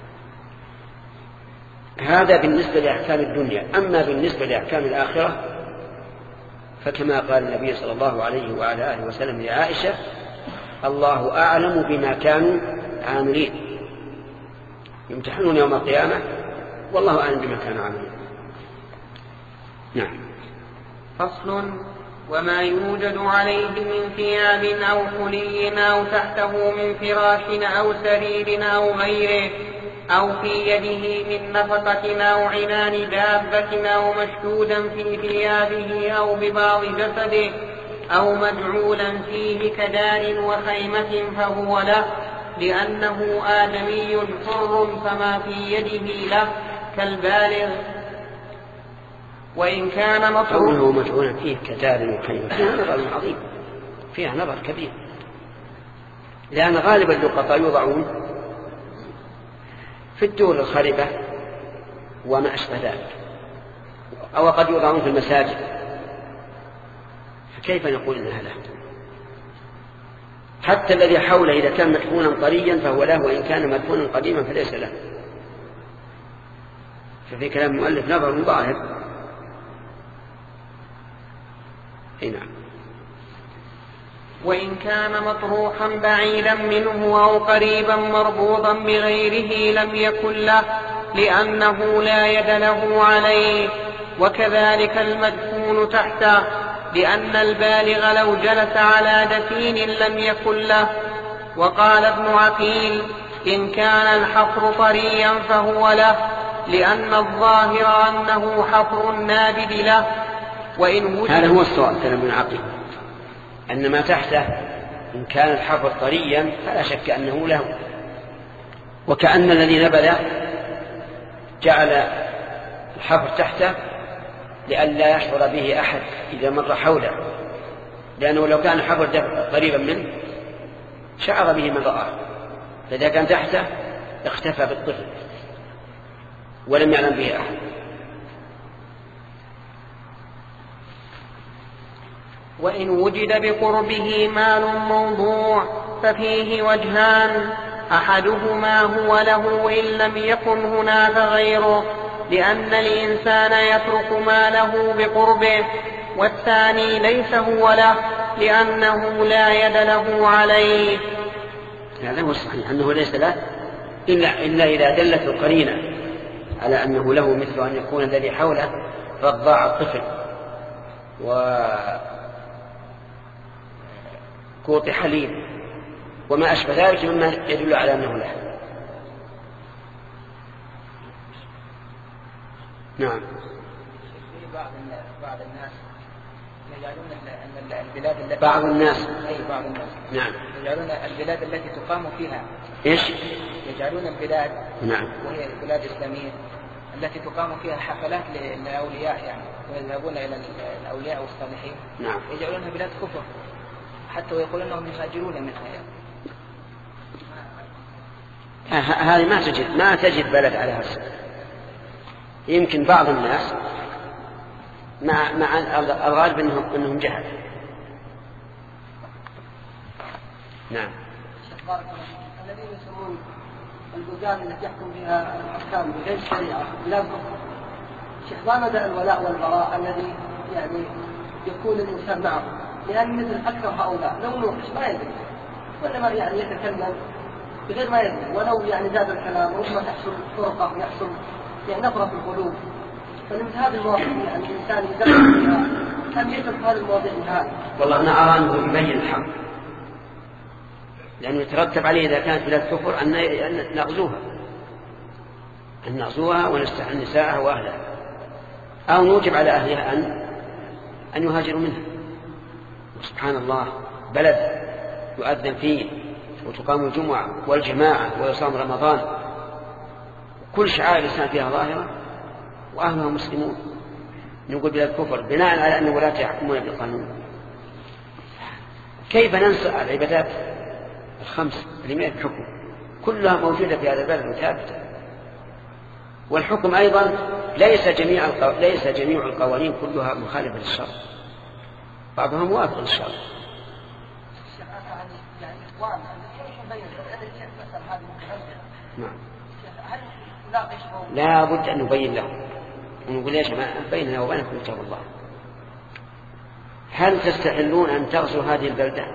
هذا بالنسبة لأحكام الدنيا. أما بالنسبة لأحكام الآخرة فكما قال النبي صلى الله عليه وعلى آله وسلم لعائشة: الله أعلم بما كانوا عاملين، يمتحنون يوم القيامة والله أعلم بما كانوا عاملين. نعم. فصل: وما يوجد عليه من ثياب أو حلي أو تحته من فراش أو سرير أو غيره، أو في يده من نفقة أو عنان دابة أو مشدودا في ثيابه أو ببعض جسده أو مجعولا فيه كدار وخيمة فهو له، لأنه آدمي حر فما في يده له كالبالغ. وإن كان مطروحا مجعولا فيه كدار وخيمة فيها نظر عظيم، فيها نظر كبير، لأن غالب اللقطاء يوضعون في الدور الخربة وما أشبه ذلك، أو قد يوضعون في المساجد، فكيف نقول إنها له؟ حتى الذي حوله إذا كان مدفونا طريا فهو له، وإن كان مدفونا قديما فليس له. ففي كلام المؤلف نظر ظاهر. نعم. وإن كان مطروحا بعيدا منه أو قريبا مربوطا بغيره لم يكن له، لأنه لا يد له عليه. وكذلك المدفون تحته، لأن البالغ لو جلس على دفين لم يكن له. وقال ابن عقيل: إن كان الحفر طريا فهو له، لأن الظاهر أنه حفر النابد له. وإن وجد هذا هو السؤال كلام ابن عقيل، أن ما تحته إن كان الحفر طريا فلا شك أنه له، وكأن الذي نبذ جعل الحفر تحته لئلا يشعر به أحد إذا مر حوله، لأنه لو كان الحفر قريبا منه شعر به من رآه، فإذا كان تحته اختفى بالطفل ولم يعلم به أحد. وإن وجد بقربه مال موضوع ففيه وجهان: أحدهما هو له إن لم يكن هناك غيره، لأن الإنسان يترك ماله بقربه، والثاني ليس هو له، لأنه لا يد له عليه. هذا هو الصحيح، أنه ليس له إلا, إلا إذا دلت القرينة على أنه له، مثل أن يكون الذي حوله رضاع الطفل وكوط حليب وما أشبه ذلك مما يدل على أنه له. نعم. بعض بعض الناس يجعلون أن البلاد التي بعض الناس أي بعض الناس نعم يجعلون البلاد التي تقام فيها إيش؟ يجعلون البلاد نعم وهي البلاد الإسلامية التي تقام فيها حفلات للأولياء، يعني ويذهبون إلى الأولياء والصالحين، نعم، يجعلونها بلاد كفر حتى ويقولون أنهم يهاجرون منها. يعني هذه ما تجد ما تجد بلد على هذا. يمكن بعض الناس مع مع الغالب انهم انهم جهل. نعم. الذين يسمون البلدان التي يحكم فيها الحكام بغير الشريعه بلاد شيخ، ما مدى الولاء والبراء الذي يعني يكون الانسان معه؟ لان مثل اكثر هؤلاء لو نوحش ما يدري، وانما يعني يتكلم بغير ما يدري، ولو يعني زاد الكلام وربما تحصل فرقه ويحصل يعني نفرة في القلوب. فمثل هذه المواضيع يعني الإنسان يدرس فيها أم يترك هذه المواضيع نهائيا؟ والله أنا أرى أنه يبين الحق، لأنه يترتب عليه إذا كانت بلاد كفر أن نغزوها أن نغزوها ونستحل نساءها وأهلها، أو نوجب على أهلها أن أن يهاجروا منها. سبحان الله، بلد يؤذن فيه وتقام الجمعة والجماعة ويصام رمضان، كل شعائر الإسلام فيها ظاهرة وأهلها مسلمون، نقول بلاد كفر بناء على أن ولاة يحكمون بالقانون. كيف ننسى العبادات الخمس اللي من الحكم كلها موجودة في هذا البلد وثابتة، والحكم أيضا ليس جميع القو... ليس جميع القوانين كلها مخالفة للشرع، بعضها موافق للشرع. نعم. لا بد أن نبين له ونقول يا جماعة بيننا وبينكم كتاب الله، هل تستحلون أن تغزوا هذه البلدة؟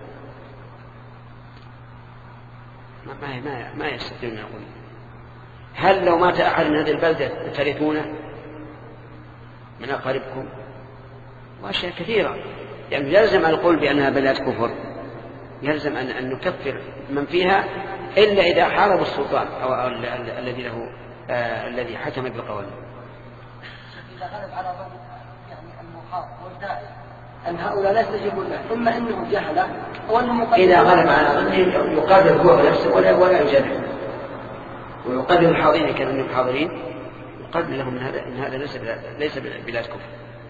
ما ما ما يستطيعون يقولون. هل لو مات أحد من هذه البلدة ترثونه من أقاربكم؟ وأشياء كثيرة، يعني يلزم القول بأنها بلاد كفر، يلزم أن أن نكفر من فيها إلا إذا حارب السلطان أو الذي له آه الذي حكم بالقوانين. إذا غلب على ظن يعني المحاط والداعي أن هؤلاء لا يستجيبون له، إما أنهم جهلة أو أنهم إذا غلب على ظنه يقابل هو نفسه ولا ولا يجادل، ويقابل الحاضرين كأنهم حاضرين، يقابل لهم من هذا إن هذا ليس ليس بلاد كفر.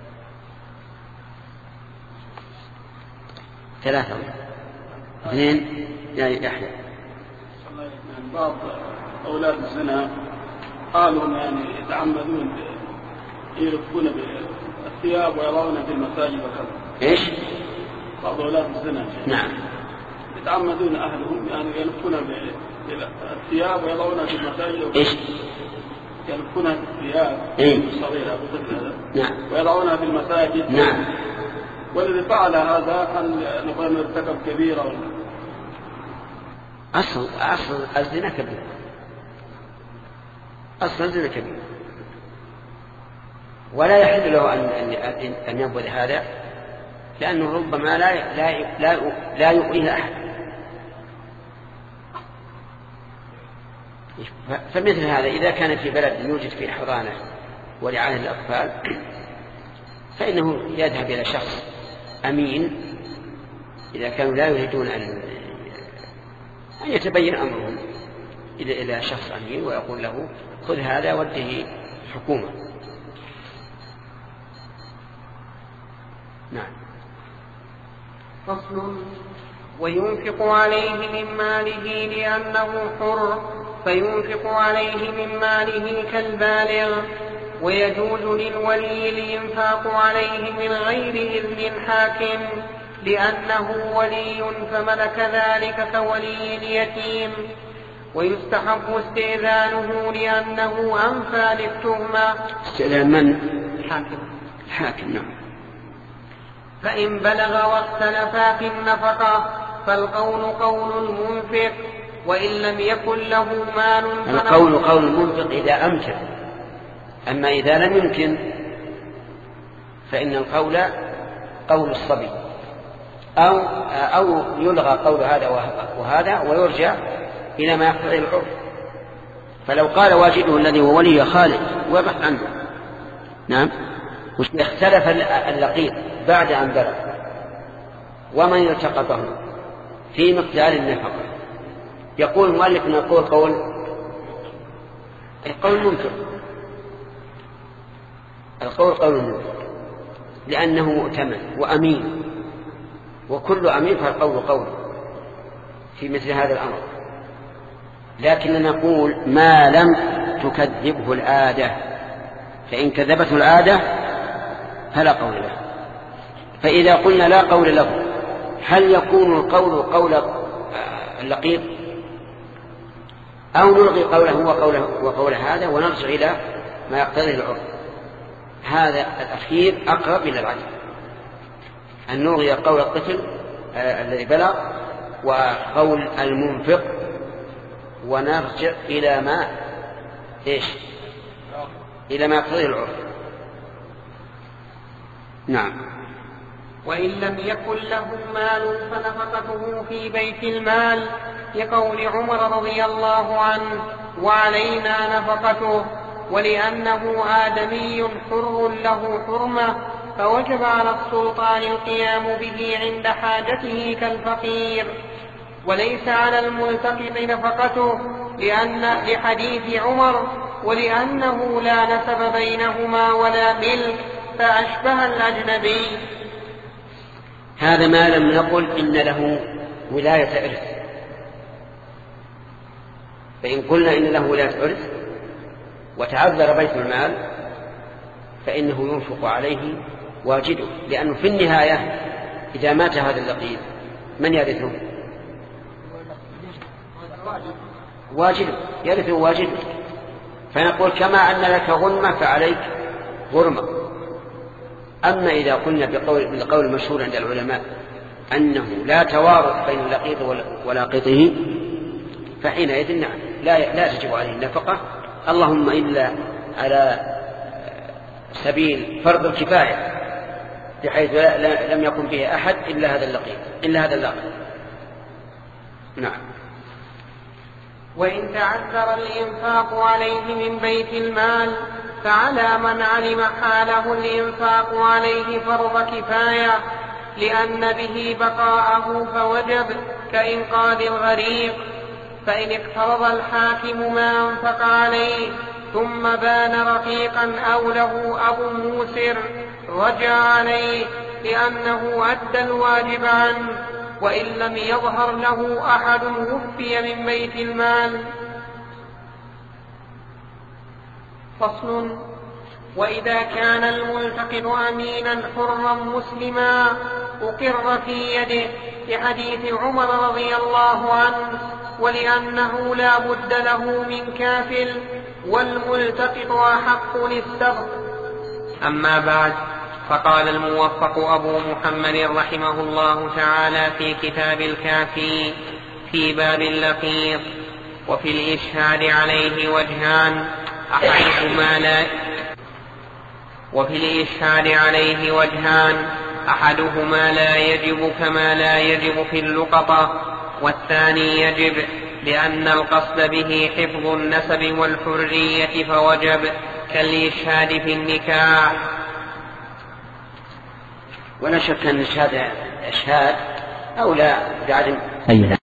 ثلاثة اثنين يا يحيى. بعض أولاد الزنا قالوا يعني يتعمدون يلفون بالثياب ويضعونها في المساجد وكذا. إيش؟ بعض أولاد الزنا نعم يتعمدون أهلهم يعني يلفون بالثياب ويضعونها في المساجد وكذا. إيش؟ يلفونها بالثياب الصغيرة بطفل نعم ويضعونها في المساجد. نعم. والذي فعل هذا أن نقول ارتكب كبيرة ولا أصل أصل الزنا كبير، أصل الزنا كبير، ولا يحل له أن أن أن ينبذ هذا، لأنه ربما لا لا لا لا يؤذيه أحد. فمثل هذا إذا كان في بلد يوجد فيه حضانة ورعاية الأطفال فإنه يذهب إلى شخص أمين إذا كانوا لا يريدون أن أن يتبين أمرهم إلى إلى شخص أمين ويقول له خذ هذا وده حكومة. نعم. فصل. وينفق عليه من ماله لأنه حر فينفق عليه من ماله كالبالغ، ويجوز للولي الإنفاق عليه من غير إذن الحاكم لأنه ولي فملك ذلك كولي اليتيم، ويستحب استئذانه لأنه أنفى للتهمة. استئذان من؟ الحاكم. الحاكم نعم. فإن بلغ واختلفا في النفقة فالقول قول المنفق، وإن لم يكن له مال القول قول المنفق إذا أمكن، أما إذا لم يمكن فإن القول قول الصبي، أو أو يلغى قول هذا وهذا ويرجع إلى ما يقتضي العرف. فلو قال واجده الذي هو ولي خالد وبحث عنه نعم، اختلف اللقيط بعد أن بلغ ومن يلتقطه في مقدار النفقة، يقول المؤلف نقول قول القول منفق، القول قول منفق لأنه مؤتمن وأمين، وكل أمين فالقول قول في مثل هذا الأمر. لكن نقول ما لم تكذبه العادة، فإن كذبته العادة فلا قول له. فإذا قلنا لا قول له هل يكون القول قول اللقيط أو نلغي قوله وقوله وقول هذا ونرجع إلى ما يقتضي العرف؟ هذا الأخير أقرب إلى العدل، أن نلغي قول الطفل آه الذي بلغ وقول المنفق ونرجع إلى ما إيش إلى ما يقتضي العرف. نعم. وإن لم يكن له مال فنفقته في بيت المال، لقول عمر رضي الله عنه وعلينا نفقته، ولأنه آدمي حر له حرمة فوجب على السلطان القيام به عند حاجته كالفقير، وليس على الملتقط نفقته لأن لحديث عمر ولأنه لا نسب بينهما ولا ملك فأشبه الأجنبي. هذا ما لم نقل إن له ولاية إرث، فإن قلنا إن له ولاية إرث وتعذر بيت المال فإنه ينفق عليه واجده، لأنه في النهاية إذا مات هذا اللقيط من يرثه؟ واجده، يرثه واجده. فنقول كما أن لك غنمة فعليك غرمة. أما إذا قلنا بقول بالقول المشهور عند العلماء أنه لا توارث بين اللقيط ولاقطه فحينئذ نعم لا لا تجب عليه النفقة، اللهم إلا على سبيل فرض الكفاية بحيث لم يكن به أحد إلا هذا اللقيط إلا هذا اللاقط. نعم. وإن تعذر الإنفاق عليه من بيت المال فعلى من علم حاله الإنفاق عليه فرض كفاية، لأن به بقاءه فوجب كإنقاذ الغريق. فإن اقترض الحاكم ما أنفق عليه ثم بان رقيقا أو له أب موسر رجع عليه لأنه أدى الواجب عنه، وإن لم يظهر له أحد وفي من بيت المال. فصل. وإذا كان الملتقط أمينا حرا مسلما أقر في يده لحديث عمر رضي الله عنه، ولأنه لا بد له من كافل والملتقط أحق للسبق. أما بعد، فقال الموفق أبو محمد رحمه الله تعالى في كتاب الكافي في باب اللقيط: وفي الإشهاد عليه وجهان أحدهما لا وفي الإشهاد عليه وجهان أحدهما لا يجب كما لا يجب في اللقطة، والثاني يجب لأن القصد به حفظ النسب والحرية فوجب كالإشهاد في النكاح. ولا شك أن الإشهاد أولى بعدم